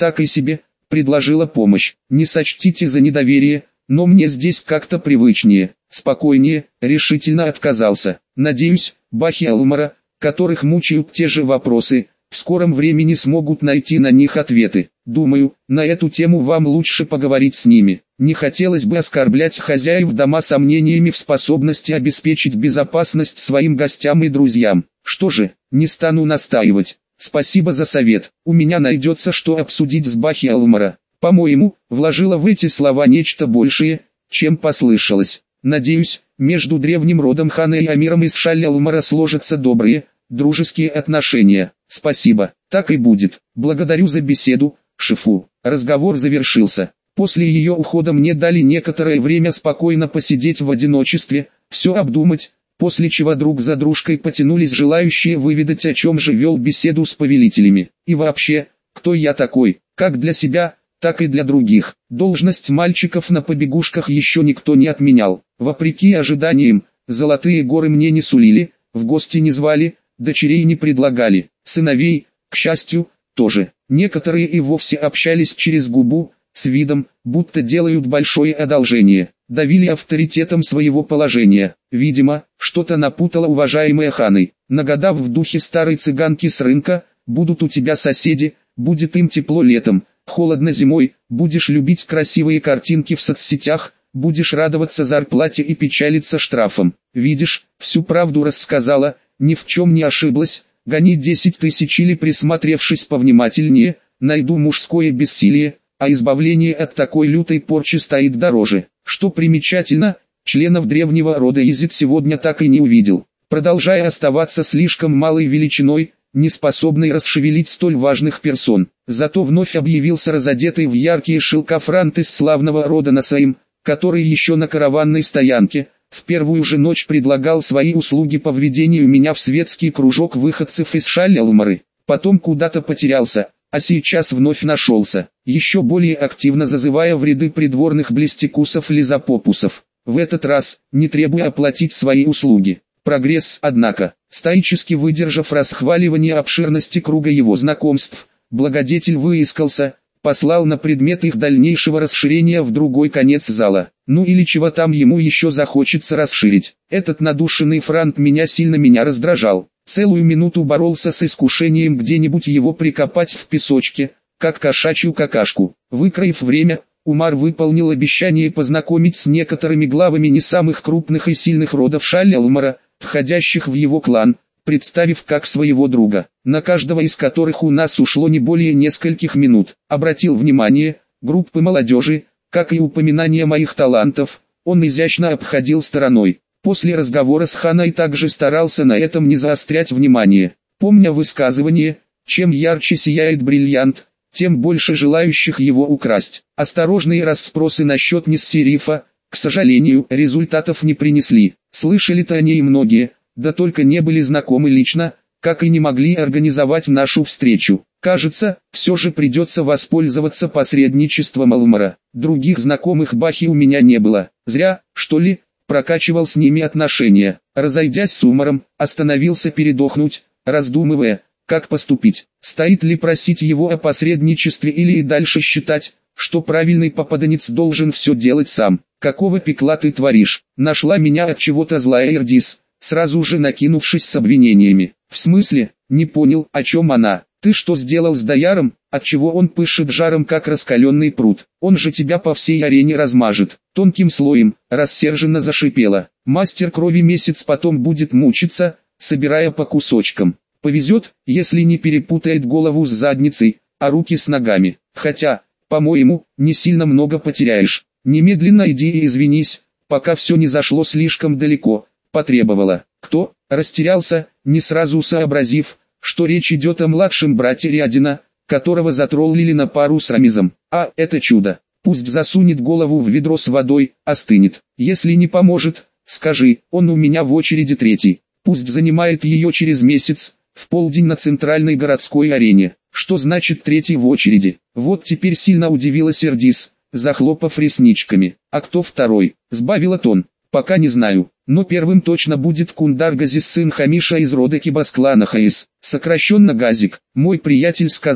так и себе, предложила помощь. Не сочтите за недоверие, но мне здесь как-то привычнее, спокойнее, решительно отказался. Надеюсь, бахи Алмара, которых мучают те же вопросы, в скором времени смогут найти на них ответы. Думаю, на эту тему вам лучше поговорить с ними. Не хотелось бы оскорблять хозяев дома сомнениями в способности обеспечить безопасность своим гостям и друзьям. Что же, не стану настаивать. Спасибо за совет. У меня найдется что обсудить с бахи Алмара. По-моему, вложила в эти слова нечто большее, чем послышалось. Надеюсь, между древним родом хана и Амиром из Шаль-Алмара сложатся добрые, дружеские отношения. Спасибо, так и будет. Благодарю за беседу, Шифу. Разговор завершился. После ее ухода мне дали некоторое время спокойно посидеть в одиночестве, все обдумать, после чего друг за дружкой потянулись желающие выведать, о чем же вел беседу с повелителями. И вообще, кто я такой, как для себя, так и для других. Должность мальчиков на побегушках еще никто не отменял. Вопреки ожиданиям, золотые горы мне не сулили, в гости не звали, дочерей не предлагали, сыновей, к счастью, тоже. Некоторые и вовсе общались через губу, с видом, будто делают большое одолжение, давили авторитетом своего положения. Видимо, что-то напутала уважаемая ханы, нагадав в духе старой цыганки с рынка: будут у тебя соседи, будет им тепло летом, холодно зимой, будешь любить красивые картинки в соцсетях, будешь радоваться зарплате и печалиться штрафом. Видишь, всю правду рассказала, ни в чем не ошиблась. Гони 10 тысяч или, присмотревшись повнимательнее, найду мужское бессилие, а избавление от такой лютой порчи стоит дороже. Что примечательно, членов древнего рода Изид сегодня так и не увидел, продолжая оставаться слишком малой величиной, не способной расшевелить столь важных персон. Зато вновь объявился разодетый в яркие шелка франт из славного рода Насаим, который еще на караванной стоянке в первую же ночь предлагал свои услуги по введению меня в светский кружок выходцев из Шаль-Алмары. Потом куда-то потерялся, а сейчас вновь нашелся, еще более активно зазывая в ряды придворных блестекусов-лизопопусов. В этот раз, не требуя оплатить свои услуги. Прогресс, однако, стоически выдержав расхваливание обширности круга его знакомств, благодетель выискался, послал на предмет их дальнейшего расширения в другой конец зала. Ну или чего там ему еще захочется расширить. Этот надушенный франт меня раздражал. Целую минуту боролся с искушением где-нибудь его прикопать в песочке, как кошачью какашку. Выкроив время, Умар выполнил обещание познакомить с некоторыми главами не самых крупных и сильных родов Шаль-Алмара, входящих в его клан, представив как своего друга, на каждого из которых у нас ушло не более нескольких минут. Обратил внимание, группы молодежи, как и упоминание моих талантов, он изящно обходил стороной. После разговора с ханой также старался на этом не заострять внимание, помня высказывание: чем ярче сияет бриллиант, тем больше желающих его украсть. Осторожные расспросы насчет Ниссерифа, к сожалению, результатов не принесли. Слышали-то о ней многие, да только не были знакомы лично, как и не могли организовать нашу встречу. Кажется, все же придется воспользоваться посредничеством Алмара. Других знакомых бахи у меня не было. Зря, что ли, прокачивал с ними отношения. Разойдясь с Умаром, остановился передохнуть, раздумывая, как поступить. Стоит ли просить его о посредничестве или и дальше считать, что правильный попаданец должен все делать сам. Какого пекла ты творишь? Нашла меня от чего-то злая Ирдис, сразу же накинувшись с обвинениями. В смысле? Не понял, о чем она. Ты что сделал с Даяром, отчего он пышет жаром как раскаленный пруд? Он же тебя по всей арене размажет. Тонким слоем, рассерженно зашипела. Мастер крови месяц потом будет мучиться, собирая по кусочкам. Повезет, если не перепутает голову с задницей, а руки с ногами. Хотя, по-моему, не сильно много потеряешь. Немедленно иди и извинись, пока все не зашло слишком далеко, потребовала. Кто? Растерялся, не сразу сообразив, что речь идет о младшем брате Рядина, которого затроллили на пару с Рамизом. А, это чудо. Пусть засунет голову в ведро с водой, остынет. Если не поможет, скажи, он у меня в очереди третий. Пусть занимает ее через месяц, в полдень на центральной городской арене. Что значит третий в очереди? Вот теперь сильно удивилась Ирдис, захлопав ресничками. А кто второй? Сбавила тон. Пока не знаю, но первым точно будет Кундар Газис, сын Хамиша из рода Кибас клана Хаис, сокращенно Газик. Мой приятель сказал,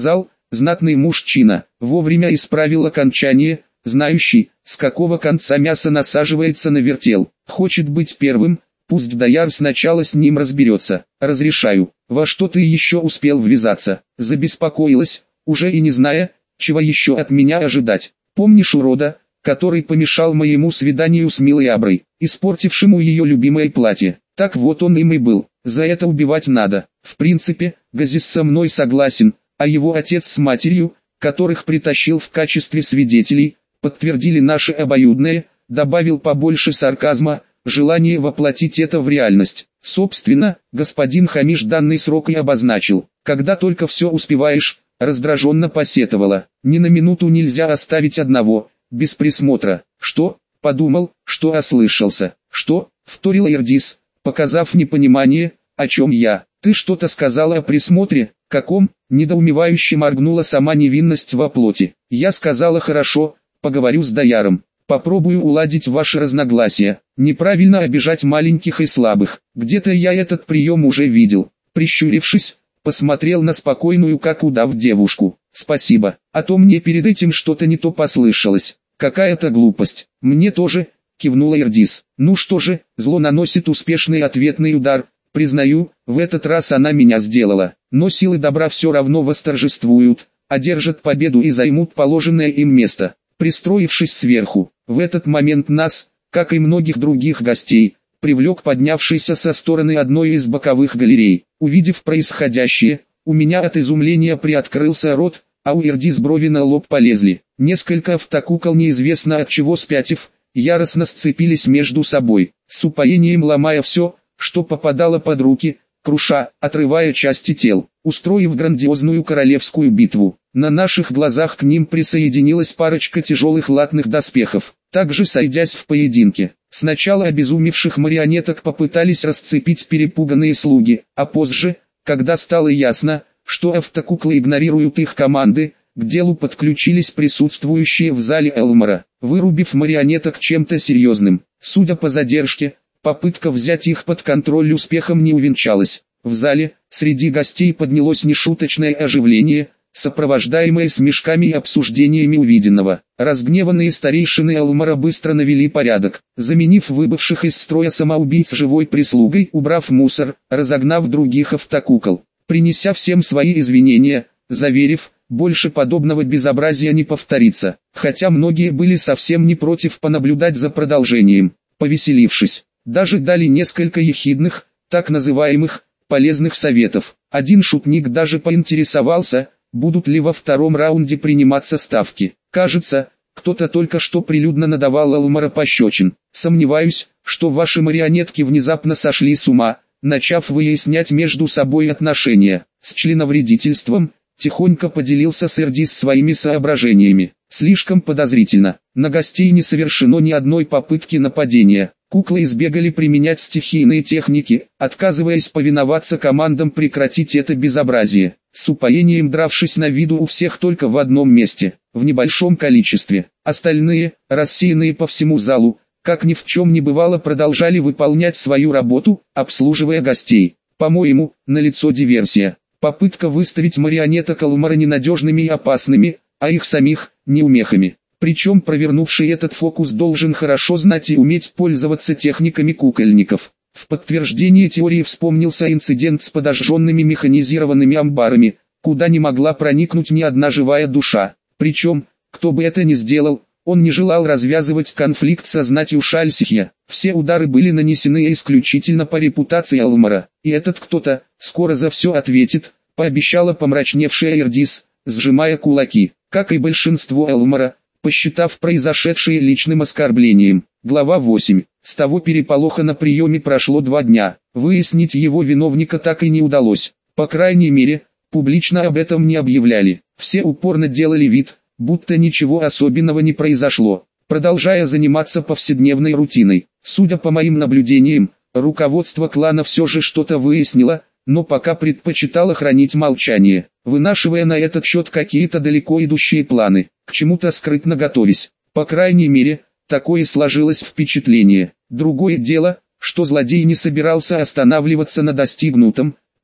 знатный мужчина, вовремя исправил окончание, знающий, с какого конца мясо насаживается на вертел. Хочет быть первым, пусть дояр сначала с ним разберется. Разрешаю. Во что ты еще успел ввязаться? Забеспокоилась, уже и не зная, чего еще от меня ожидать. Помнишь урода, который помешал моему свиданию с милой Аброй, испортившему ее любимое платье? Так вот он им и был. За это убивать надо. В принципе, Газис со мной согласен, а его отец с матерью, которых притащил в качестве свидетелей, подтвердили наше обоюдное, добавил побольше сарказма, желание воплотить это в реальность. Собственно, господин Хамиш данный срок и обозначил. Когда только все успеваешь, раздраженно посетовала. Ни на минуту нельзя оставить одного, без присмотра. Что? Подумал, что ослышался. Что? Вторила Эрдис, показав непонимание, о чем я. Ты что-то сказала о присмотре? Каком? Недоумевающе моргнула сама невинность во плоти. Я сказала хорошо, поговорю с дояром. Попробую уладить ваши разногласия. Неправильно обижать маленьких и слабых. Где-то я этот прием уже видел. Прищурившись, посмотрел на спокойную как удав девушку. Спасибо, а то мне перед этим что-то не то послышалось. Какая-то глупость. Мне тоже, кивнула Эрдис. Ну что же, зло наносит успешный ответный удар. Признаю, в этот раз она меня сделала. Но силы добра все равно восторжествуют, одержат победу и займут положенное им место. Пристроившись сверху, в этот момент нас, как и многих других гостей, привлек поднявшийся со стороны одной из боковых галерей. Увидев происходящее, у меня от изумления приоткрылся рот, а у Эрдис брови на лоб полезли. Несколько автокукол, неизвестно от чего спятив, яростно сцепились между собой, с упоением ломая все, что попадало под руки, круша, отрывая части тел, устроив грандиозную королевскую битву. На наших глазах к ним присоединилась парочка тяжелых латных доспехов, также сойдясь в поединке. Сначала обезумевших марионеток попытались расцепить перепуганные слуги, а позже, когда стало ясно, что автокуклы игнорируют их команды, к делу подключились присутствующие в зале Элмора, вырубив марионеток чем-то серьезным. Судя по задержке, попытка взять их под контроль успехом не увенчалась. В зале, среди гостей поднялось нешуточное оживление, сопровождаемое смешками и обсуждениями увиденного. Разгневанные старейшины Элмора быстро навели порядок, заменив выбывших из строя самоубийц живой прислугой, убрав мусор, разогнав других автокукол, принеся всем свои извинения, заверив, больше подобного безобразия не повторится, хотя многие были совсем не против понаблюдать за продолжением. Повеселившись, даже дали несколько ехидных, так называемых, полезных советов. Один шутник даже поинтересовался, будут ли во втором раунде приниматься ставки. Кажется, кто-то только что прилюдно надавал Элмора пощечин. Сомневаюсь, что ваши марионетки внезапно сошли с ума, начав выяснять между собой отношения. С членовредительством, тихонько поделился с Эрдис своими соображениями. Слишком подозрительно. На гостей не совершено ни одной попытки нападения. Куклы избегали применять стихийные техники, отказываясь повиноваться командам прекратить это безобразие, с упоением дравшись на виду у всех только в одном месте, в небольшом количестве. Остальные, рассеянные по всему залу, как ни в чем не бывало, продолжали выполнять свою работу, обслуживая гостей. По-моему, налицо диверсия. Попытка выставить марионеток Элмора ненадежными и опасными, а их самих – неумехами. Причем провернувший этот фокус должен хорошо знать и уметь пользоваться техниками кукольников. В подтверждение теории вспомнился инцидент с подожженными механизированными амбарами, куда не могла проникнуть ни одна живая душа. Причем, кто бы это ни сделал, он не желал развязывать конфликт со знатью Шальсихья. Все удары были нанесены исключительно по репутации Элмора, и этот кто-то скоро за все ответит, пообещала помрачневшая Эрдис, сжимая кулаки, как и большинство Элмора, посчитав произошедшее личным оскорблением. Глава 8. С того переполоха на приеме прошло 2 дня. Выяснить его виновника так и не удалось. По крайней мере, публично об этом не объявляли. Все упорно делали вид, будто ничего особенного не произошло, продолжая заниматься повседневной рутиной. Судя по моим наблюдениям, руководство клана все же что-то выяснило, но пока предпочитало хранить молчание, вынашивая на этот счет какие-то далеко идущие планы, к чему-то скрытно готовясь. По крайней мере, такое сложилось впечатление. Другое дело, что злодей не собирался останавливаться на достигнутом,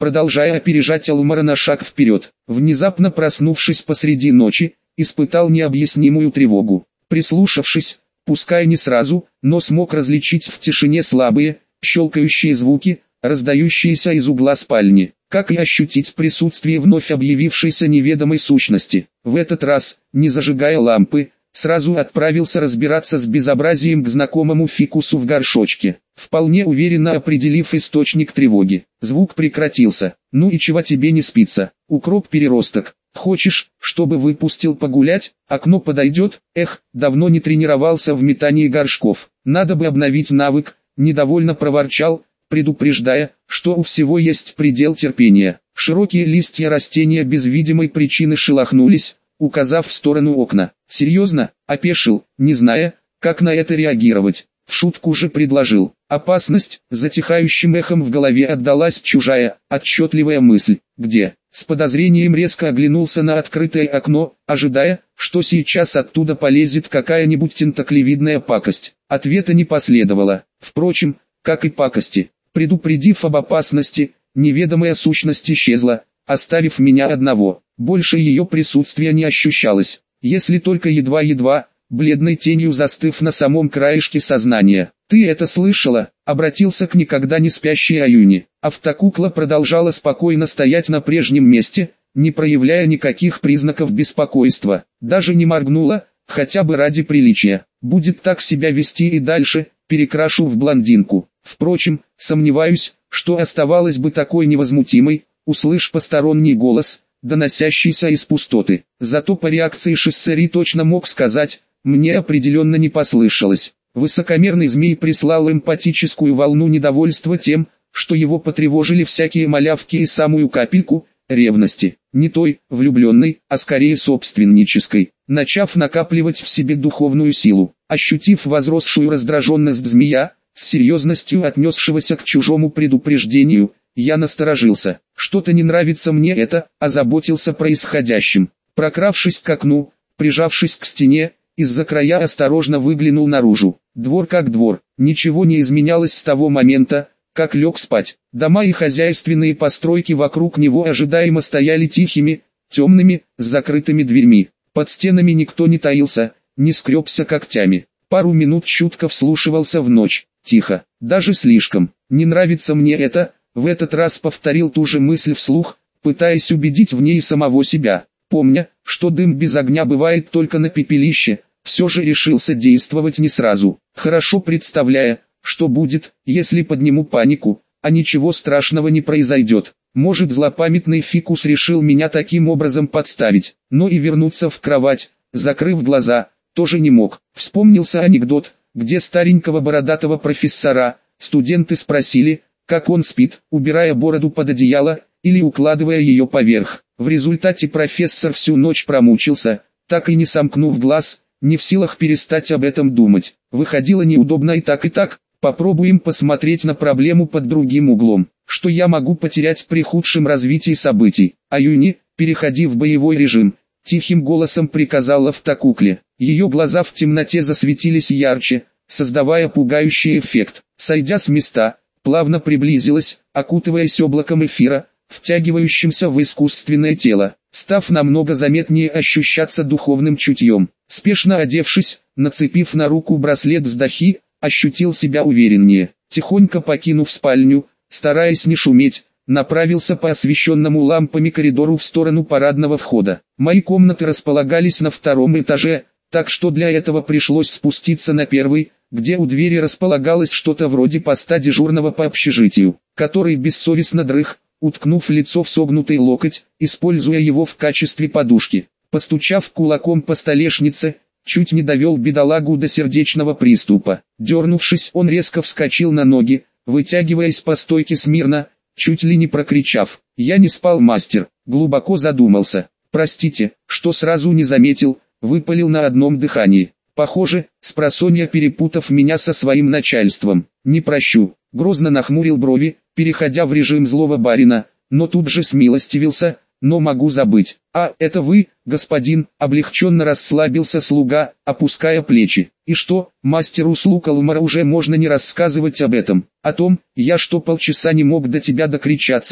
продолжая опережать Алмара на шаг вперед. Внезапно проснувшись посреди ночи, испытал необъяснимую тревогу. Прислушавшись, пускай не сразу, но смог различить в тишине слабые, щелкающие звуки, раздающиеся из угла спальни, как и ощутить присутствие вновь объявившейся неведомой сущности. В этот раз, не зажигая лампы, сразу отправился разбираться с безобразием к знакомому фикусу в горшочке, вполне уверенно определив источник тревоги. Звук прекратился. «Ну и чего тебе не спится, укроп-переросток? Хочешь, чтобы выпустил погулять? Окно подойдет?» «Эх, давно не тренировался в метании горшков. Надо бы обновить навык», — недовольно проворчал, предупреждая, что у всего есть предел терпения. Широкие листья растения без видимой причины шелохнулись, указав в сторону окна. «Серьезно?» — опешил, не зная, как на это реагировать. В шутку же предложил. «Опасность!» — затихающим эхом в голове отдалась чужая, отчетливая мысль. «Где?» С подозрением резко оглянулся на открытое окно, ожидая, что сейчас оттуда полезет какая-нибудь тентаклевидная пакость. Ответа не последовало. Впрочем, как и пакости. Предупредив об опасности, неведомая сущность исчезла, оставив меня одного. Больше ее присутствия не ощущалось, если только едва-едва, бледной тенью застыв на самом краешке сознания. «Ты это слышала?» — обратился к никогда не спящей Аюне. Автокукла продолжала спокойно стоять на прежнем месте, не проявляя никаких признаков беспокойства. Даже не моргнула, хотя бы ради приличия. Будет так себя вести и дальше, перекрашу в блондинку. Впрочем, сомневаюсь, что оставалась бы такой невозмутимой, услышь посторонний голос, доносящийся из пустоты. Зато по реакции Шиссери точно мог сказать, мне определенно не послышалось. Высокомерный змей прислал эмпатическую волну недовольства тем, что его потревожили всякие малявки и самую капельку ревности. Не той, влюбленной, а скорее собственнической. Начав накапливать в себе духовную силу, ощутив возросшую раздраженность змея, с серьезностью отнесшегося к чужому предупреждению, я насторожился. Что-то не нравится мне это, озаботился происходящим. Прокравшись к окну, прижавшись к стене, из-за края осторожно выглянул наружу. Двор как двор, ничего не изменялось с того момента, как лег спать. Дома и хозяйственные постройки вокруг него ожидаемо стояли тихими, темными, с закрытыми дверьми. Под стенами никто не таился, не скребся когтями. Пару минут чутко вслушивался в ночь. Тихо, даже слишком. Не нравится мне это, в этот раз повторил ту же мысль вслух, пытаясь убедить в ней самого себя. Помня, что дым без огня бывает только на пепелище, все же решился действовать не сразу, хорошо представляя, что будет, если подниму панику, а ничего страшного не произойдет. Может, злопамятный фикус решил меня таким образом подставить, но и вернуться в кровать, закрыв глаза, тоже не мог. Вспомнился анекдот, где старенького бородатого профессора, студенты спросили, как он спит, убирая бороду под одеяло, или укладывая ее поверх. В результате профессор всю ночь промучился, так и не сомкнув глаз, не в силах перестать об этом думать. Выходило неудобно и так, попробуем посмотреть на проблему под другим углом. Что я могу потерять при худшем развитии событий? Аюни, переходи в боевой режим, тихим голосом приказал автокукле. Ее глаза в темноте засветились ярче, создавая пугающий эффект. Сойдя с места, плавно приблизилась, окутываясь облаком эфира, втягивающимся в искусственное тело, став намного заметнее ощущаться духовным чутьем. Спешно одевшись, нацепив на руку браслет с дахи, ощутил себя увереннее. Тихонько покинув спальню, стараясь не шуметь, направился по освещенному лампами коридору в сторону парадного входа. Мои комнаты располагались на втором этаже, так что для этого пришлось спуститься на первый, где у двери располагалось что-то вроде поста дежурного по общежитию, который бессовестно дрых, уткнув лицо в согнутый локоть, используя его в качестве подушки. Постучав кулаком по столешнице, чуть не довел бедолагу до сердечного приступа. Дернувшись, он резко вскочил на ноги, вытягиваясь по стойке смирно, чуть ли не прокричав: «Я не спал, мастер!» Глубоко задумался. «Простите, что сразу не заметил», выпалил на одном дыхании. Похоже, спросонья перепутав меня со своим начальством. «Не прощу», грозно нахмурил брови, переходя в режим злого барина, но тут же смилостивился, «но могу забыть». «А, это вы, господин», облегченно расслабился слуга, опуская плечи. «И что, мастеру слуг Алмара уже можно не рассказывать об этом? О том, я что полчаса не мог до тебя докричаться»,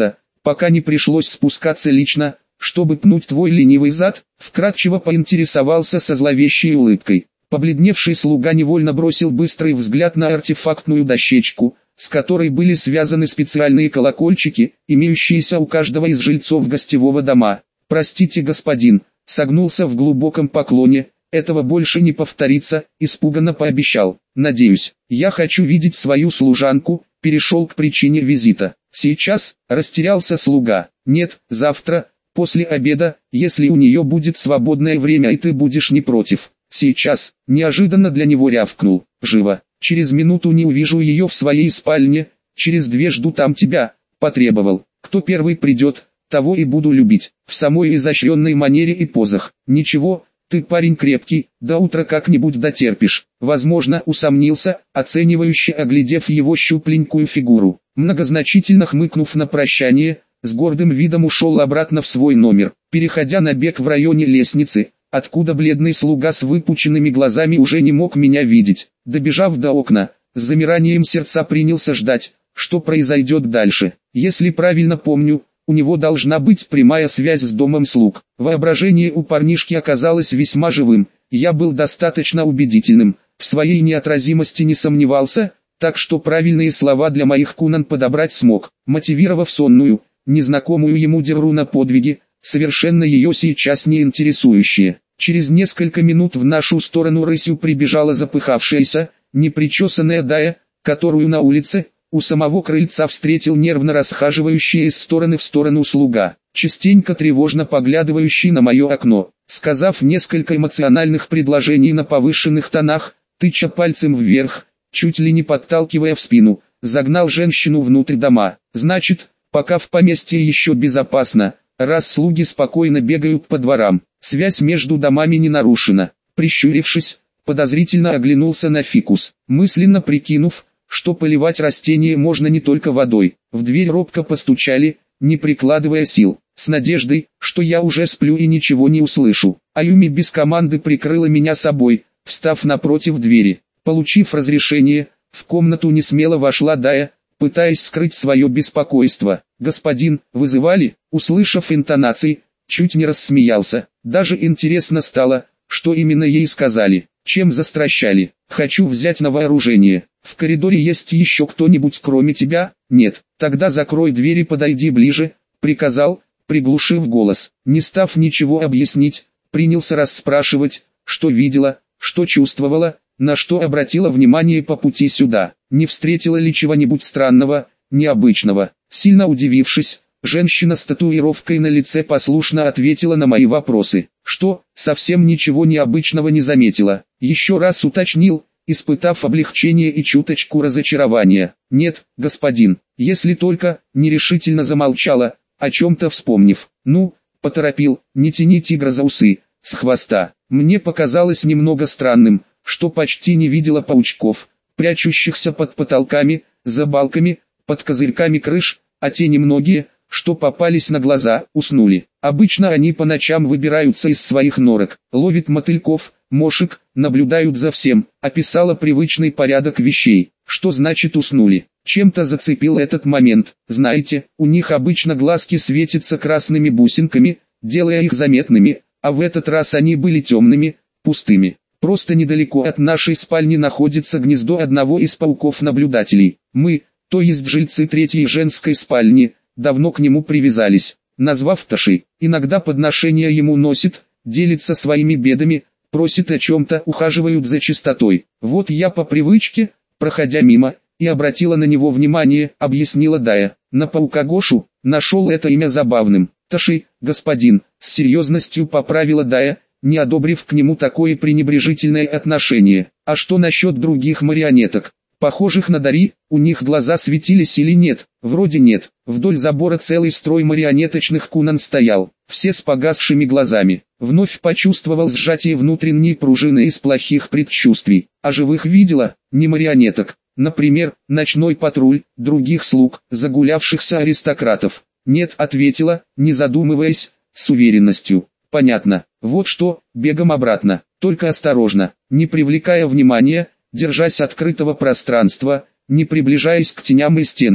пока не пришлось спускаться лично, чтобы пнуть твой ленивый зад, вкратчиво поинтересовался со зловещей улыбкой. Побледневший слуга невольно бросил быстрый взгляд на артефактную дощечку, с которой были связаны специальные колокольчики, имеющиеся у каждого из жильцов гостевого дома. «Простите, господин», согнулся в глубоком поклоне, «этого больше не повторится», испуганно пообещал. «Надеюсь, я хочу видеть свою служанку», перешел к причине визита. «Сейчас», растерялся слуга, «нет, завтра, после обеда, если у нее будет свободное время и ты будешь не против». «Сейчас», неожиданно для него рявкнул, «живо, через минуту не увижу ее в своей спальне, через 2 жду там тебя», потребовал. «Кто первый придет, того и буду любить», в самой изощренной манере и позах. «Ничего, ты парень крепкий, до утра как-нибудь дотерпишь», возможно, усомнился, оценивающе оглядев его щупленькую фигуру. Многозначительно хмыкнув на прощание, с гордым видом ушел обратно в свой номер, переходя на бег в районе лестницы, откуда бледный слуга с выпученными глазами уже не мог меня видеть. Добежав до окна, с замиранием сердца принялся ждать, что произойдет дальше. Если правильно помню, у него должна быть прямая связь с домом слуг. Воображение у парнишки оказалось весьма живым, я был достаточно убедительным, в своей неотразимости не сомневался, так что правильные слова для моих кунан подобрать смог, мотивировав сонную, незнакомую ему девру на подвиги, совершенно ее сейчас не интересующие. Через несколько минут в нашу сторону рысью прибежала запыхавшаяся, непричесанная Дая, которую на улице, у самого крыльца встретил нервно расхаживающий из стороны в сторону слуга, частенько тревожно поглядывающий на мое окно. Сказав несколько эмоциональных предложений на повышенных тонах, тыча пальцем вверх, чуть ли не подталкивая в спину, загнал женщину внутрь дома. «Значит, пока в поместье еще безопасно, раз слуги спокойно бегают по дворам, связь между домами не нарушена». Прищурившись, подозрительно оглянулся на фикус, мысленно прикинув, что поливать растения можно не только водой. В дверь робко постучали, не прикладывая сил, с надеждой, что я уже сплю и ничего не услышу. Аюми без команды прикрыла меня собой, встав напротив двери. Получив разрешение, в комнату несмело вошла Дая, пытаясь скрыть свое беспокойство. «Господин, вызывали?» Услышав интонации, чуть не рассмеялся. Даже интересно стало, что именно ей сказали, чем застращали. «Хочу взять на вооружение. В коридоре есть еще кто-нибудь кроме тебя?» «Нет». «Тогда закрой дверь и подойди ближе», приказал, приглушив голос. Не став ничего объяснить, принялся расспрашивать, что видела, что чувствовала, на что обратила внимание по пути сюда. Не встретила ли чего-нибудь странного, необычного. Сильно удивившись, женщина с татуировкой на лице послушно ответила на мои вопросы. Что, совсем ничего необычного не заметила. Еще раз уточнил, испытав облегчение и чуточку разочарования. «Нет, господин», если только, нерешительно замолчала, о чем-то вспомнив. «Ну», поторопил, «не тяни тигра за усы, с хвоста». Мне показалось немного странным, что почти не видела паучков, прячущихся под потолками, за балками, под козырьками крыш, а те немногие, что попались на глаза, уснули. Обычно они по ночам выбираются из своих норок, ловят мотыльков, мошек, наблюдают за всем, описала привычный порядок вещей. Что значит уснули? Чем-то зацепил этот момент. Знаете, у них обычно глазки светятся красными бусинками, делая их заметными, а в этот раз они были темными, пустыми. Просто недалеко от нашей спальни находится гнездо одного из пауков-наблюдателей. Мы, то есть жильцы третьей женской спальни, давно к нему привязались. Назвав Ташей, иногда подношения ему носит, делится своими бедами, просит о чем-то, ухаживают за чистотой. Вот я по привычке, проходя мимо, и обратила на него внимание, объяснила Дая. На паука Гошу, нашел это имя забавным. Таши, господин, с серьезностью поправила Дая, не одобрив к нему такое пренебрежительное отношение. А что насчет других марионеток? Похожих на Дари, у них глаза светились или нет? Вроде нет. Вдоль забора целый строй марионеточных кунан стоял, все с погасшими глазами. Вновь почувствовал сжатие внутренней пружины из плохих предчувствий. А живых видела, не марионеток. Например, ночной патруль, других слуг, загулявшихся аристократов. Нет, ответила, не задумываясь, с уверенностью. Понятно. Вот что, бегом обратно. Только осторожно, не привлекая внимания, держась открытого пространства, не приближаясь к теням и стенам.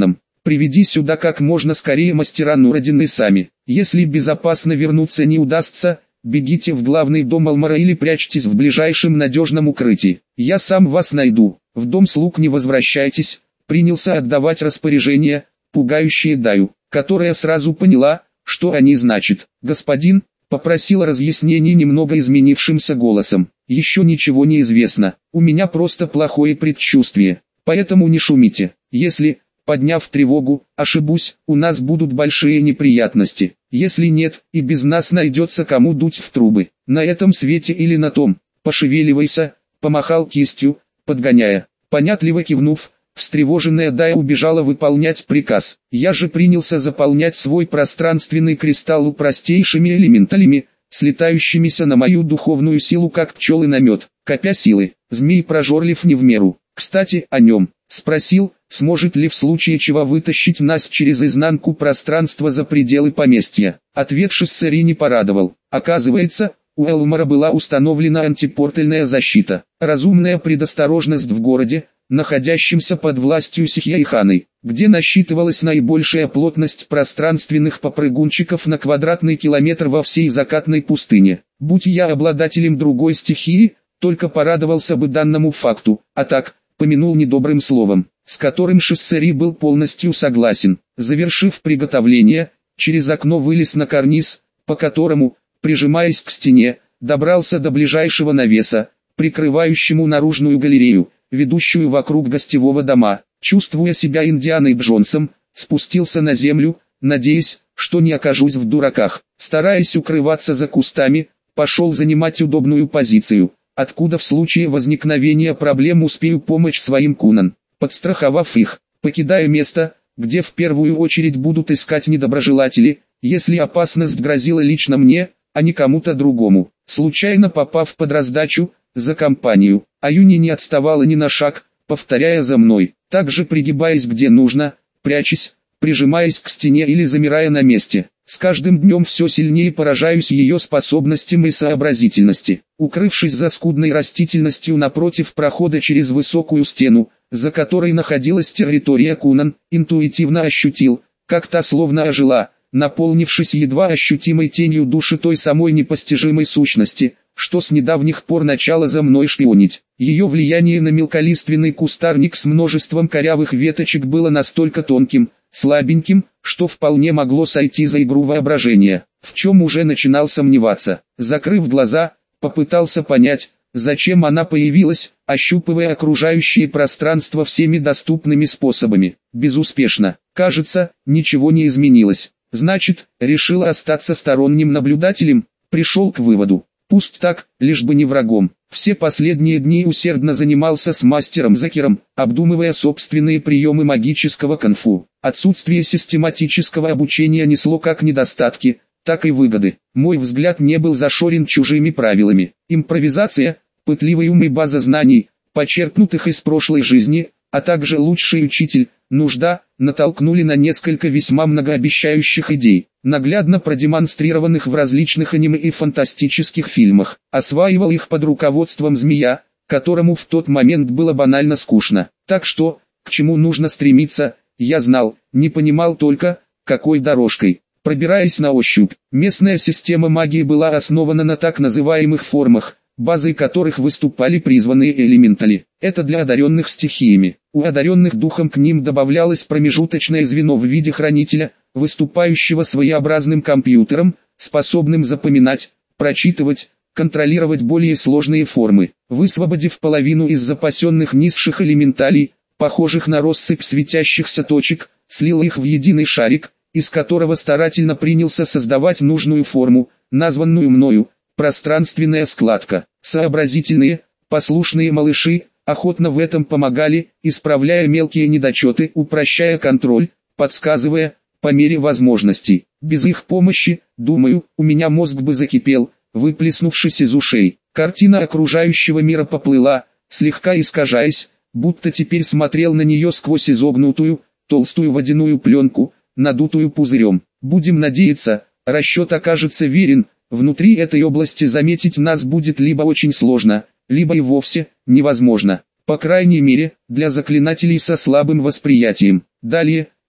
Приведи сюда как можно скорее мастера Нураддин сами. Если безопасно вернуться не удастся, бегите в главный дом Алмара или прячьтесь в ближайшем надежном укрытии. Я сам вас найду. В дом слуг не возвращайтесь. Принялся отдавать распоряжения, пугающие Даю, которая сразу поняла, что они значат. «Господин», — попросила разъяснений немного изменившимся голосом, — «еще ничего не известно, у меня просто плохое предчувствие, поэтому не шумите. Если, подняв тревогу, ошибусь, у нас будут большие неприятности. Если нет, и без нас найдется кому дуть в трубы. На этом свете или на том. Пошевеливайся», — помахал кистью, подгоняя. Понятливо кивнув, встревоженная Дая убежала выполнять приказ. Я же принялся заполнять свой пространственный кристалл простейшими элементалями, слетающимися на мою духовную силу как пчелы на мед, копя силы. Змей прожорлив не в меру. «Кстати, о нем», — спросил, сможет ли в случае чего вытащить нас через изнанку пространства за пределы поместья. Ответ Шиссери не порадовал. Оказывается, у Элмара была установлена антипортальная защита. Разумная предосторожность в городе, находящемся под властью Сихьяиханы, где насчитывалась наибольшая плотность пространственных попрыгунчиков на квадратный километр во всей закатной пустыне. Будь я обладателем другой стихии, только порадовался бы данному факту, а так, помянул недобрым словом, с которым Шиссери был полностью согласен. Завершив приготовление, через окно вылез на карниз, по которому, прижимаясь к стене, добрался до ближайшего навеса, прикрывающему наружную галерею, ведущую вокруг гостевого дома. Чувствуя себя Индианой Джонсом, спустился на землю, надеясь, что не окажусь в дураках. Стараясь укрываться за кустами, пошел занимать удобную позицию, откуда в случае возникновения проблем успею помочь своим кунан. Подстраховав их, покидая место, где в первую очередь будут искать недоброжелатели, если опасность грозила лично мне, а не кому-то другому. Случайно попав под раздачу, за компанию, Аюни не отставала ни на шаг, повторяя за мной, также пригибаясь где нужно, прячась, прижимаясь к стене или замирая на месте. С каждым днем все сильнее поражаюсь ее способностям и сообразительности. Укрывшись за скудной растительностью напротив прохода через высокую стену, за которой находилась территория Кунан, интуитивно ощутил, как та словно ожила, наполнившись едва ощутимой тенью души той самой непостижимой сущности, что с недавних пор начало за мной шпионить. Ее влияние на мелколиственный кустарник с множеством корявых веточек было настолько тонким, слабеньким, что вполне могло сойти за игру воображения, в чем уже начинал сомневаться. Закрыв глаза, попытался понять, зачем она появилась, ощупывая окружающее пространство всеми доступными способами. Безуспешно. Кажется, ничего не изменилось. Значит, решила остаться сторонним наблюдателем, пришел к выводу. Пусть так, лишь бы не врагом. Все последние дни усердно занимался с мастером Закером, обдумывая собственные приемы магического кунг-фу. Отсутствие систематического обучения несло как недостатки, так и выгоды. Мой взгляд не был зашорен чужими правилами. Импровизация, пытливый ум и база знаний, почерпнутых из прошлой жизни, а также лучший учитель, нужда, натолкнули на несколько весьма многообещающих идей, наглядно продемонстрированных в различных аниме и фантастических фильмах. Осваивал их под руководством змея, которому в тот момент было банально скучно. Так что, к чему нужно стремиться, я знал, не понимал только, какой дорожкой. Пробираясь на ощупь, местная система магии была основана на так называемых формах, базой которых выступали призванные элементали. Это для одаренных стихиями. У одаренных духом к ним добавлялось промежуточное звено в виде хранителя, выступающего своеобразным компьютером, способным запоминать, прочитывать, контролировать более сложные формы. Высвободив половину из запасенных низших элементалей, похожих на россыпь светящихся точек, слил их в единый шарик, из которого старательно принялся создавать нужную форму, названную мною пространственная складка. Сообразительные, послушные малыши охотно в этом помогали, исправляя мелкие недочеты, упрощая контроль, подсказывая, по мере возможностей. Без их помощи, думаю, у меня мозг бы закипел, выплеснувшись из ушей. Картина окружающего мира поплыла, слегка искажаясь, будто теперь смотрел на нее сквозь изогнутую, толстую водяную пленку, надутую пузырем. Будем надеяться, расчет окажется верен. Внутри этой области заметить нас будет либо очень сложно, либо и вовсе невозможно. По крайней мере, для заклинателей со слабым восприятием. Далее,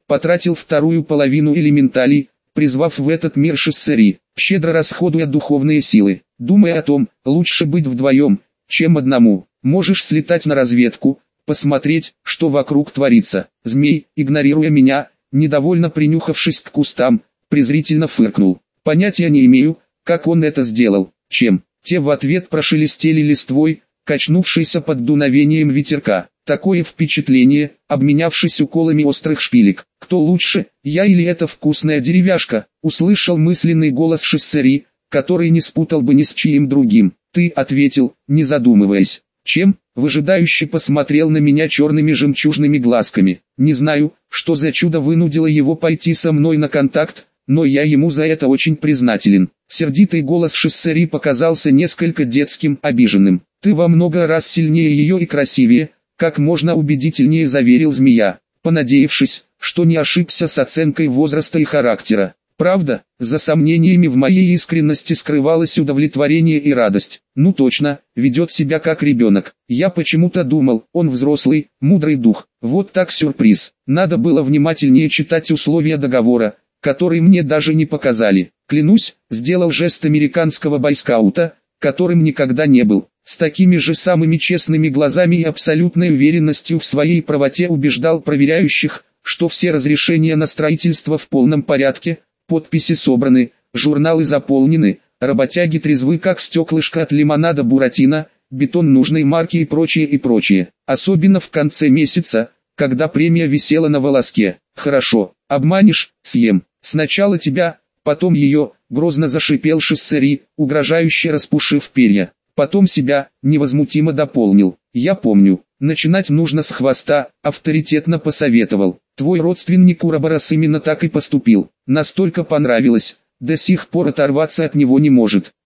потратил вторую половину элементалей, призвав в этот мир Шиссери, щедро расходуя духовные силы, думая о том, лучше быть вдвоем, чем одному. Можешь слетать на разведку, посмотреть, что вокруг творится. Змей, игнорируя меня, недовольно принюхавшись к кустам, презрительно фыркнул. Понятия не имею, как он это сделал, чем. Те в ответ прошелестели листвой, качнувшейся под дуновением ветерка. Такое впечатление, обменявшись уколами острых шпилек. «Кто лучше, я или эта вкусная деревяшка?» Услышал мысленный голос Шиссери, который не спутал бы ни с чьим другим. «Ты», — ответил, не задумываясь. «Чем?» — выжидающе посмотрел на меня черными жемчужными глазками. Не знаю, что за чудо вынудило его пойти со мной на контакт, но я ему за это очень признателен. Сердитый голос Шиссери показался несколько детским, обиженным. «Ты во много раз сильнее ее и красивее», — как можно убедительнее заверил змея, понадеявшись, что не ошибся с оценкой возраста и характера. Правда, за сомнениями в моей искренности скрывалось удовлетворение и радость. Ну точно, ведет себя как ребенок. Я почему-то думал, он взрослый, мудрый дух. Вот так сюрприз. Надо было внимательнее читать условия договора, который мне даже не показали. Клянусь, сделал жест американского бойскаута, которым никогда не был. С такими же самыми честными глазами и абсолютной уверенностью в своей правоте убеждал проверяющих, что все разрешения на строительство в полном порядке, подписи собраны, журналы заполнены, работяги трезвы как стеклышко от лимонада Буратино, бетон нужной марки и прочее и прочее. Особенно в конце месяца, когда премия висела на волоске. «Хорошо, обманешь, съем. Сначала тебя, потом ее», — грозно зашипел Шиссери, угрожающе распушив перья. Потом себя, невозмутимо дополнил. «Я помню, начинать нужно с хвоста», — авторитетно посоветовал. «Твой родственник Ураборос именно так и поступил. Настолько понравилось, до сих пор оторваться от него не может».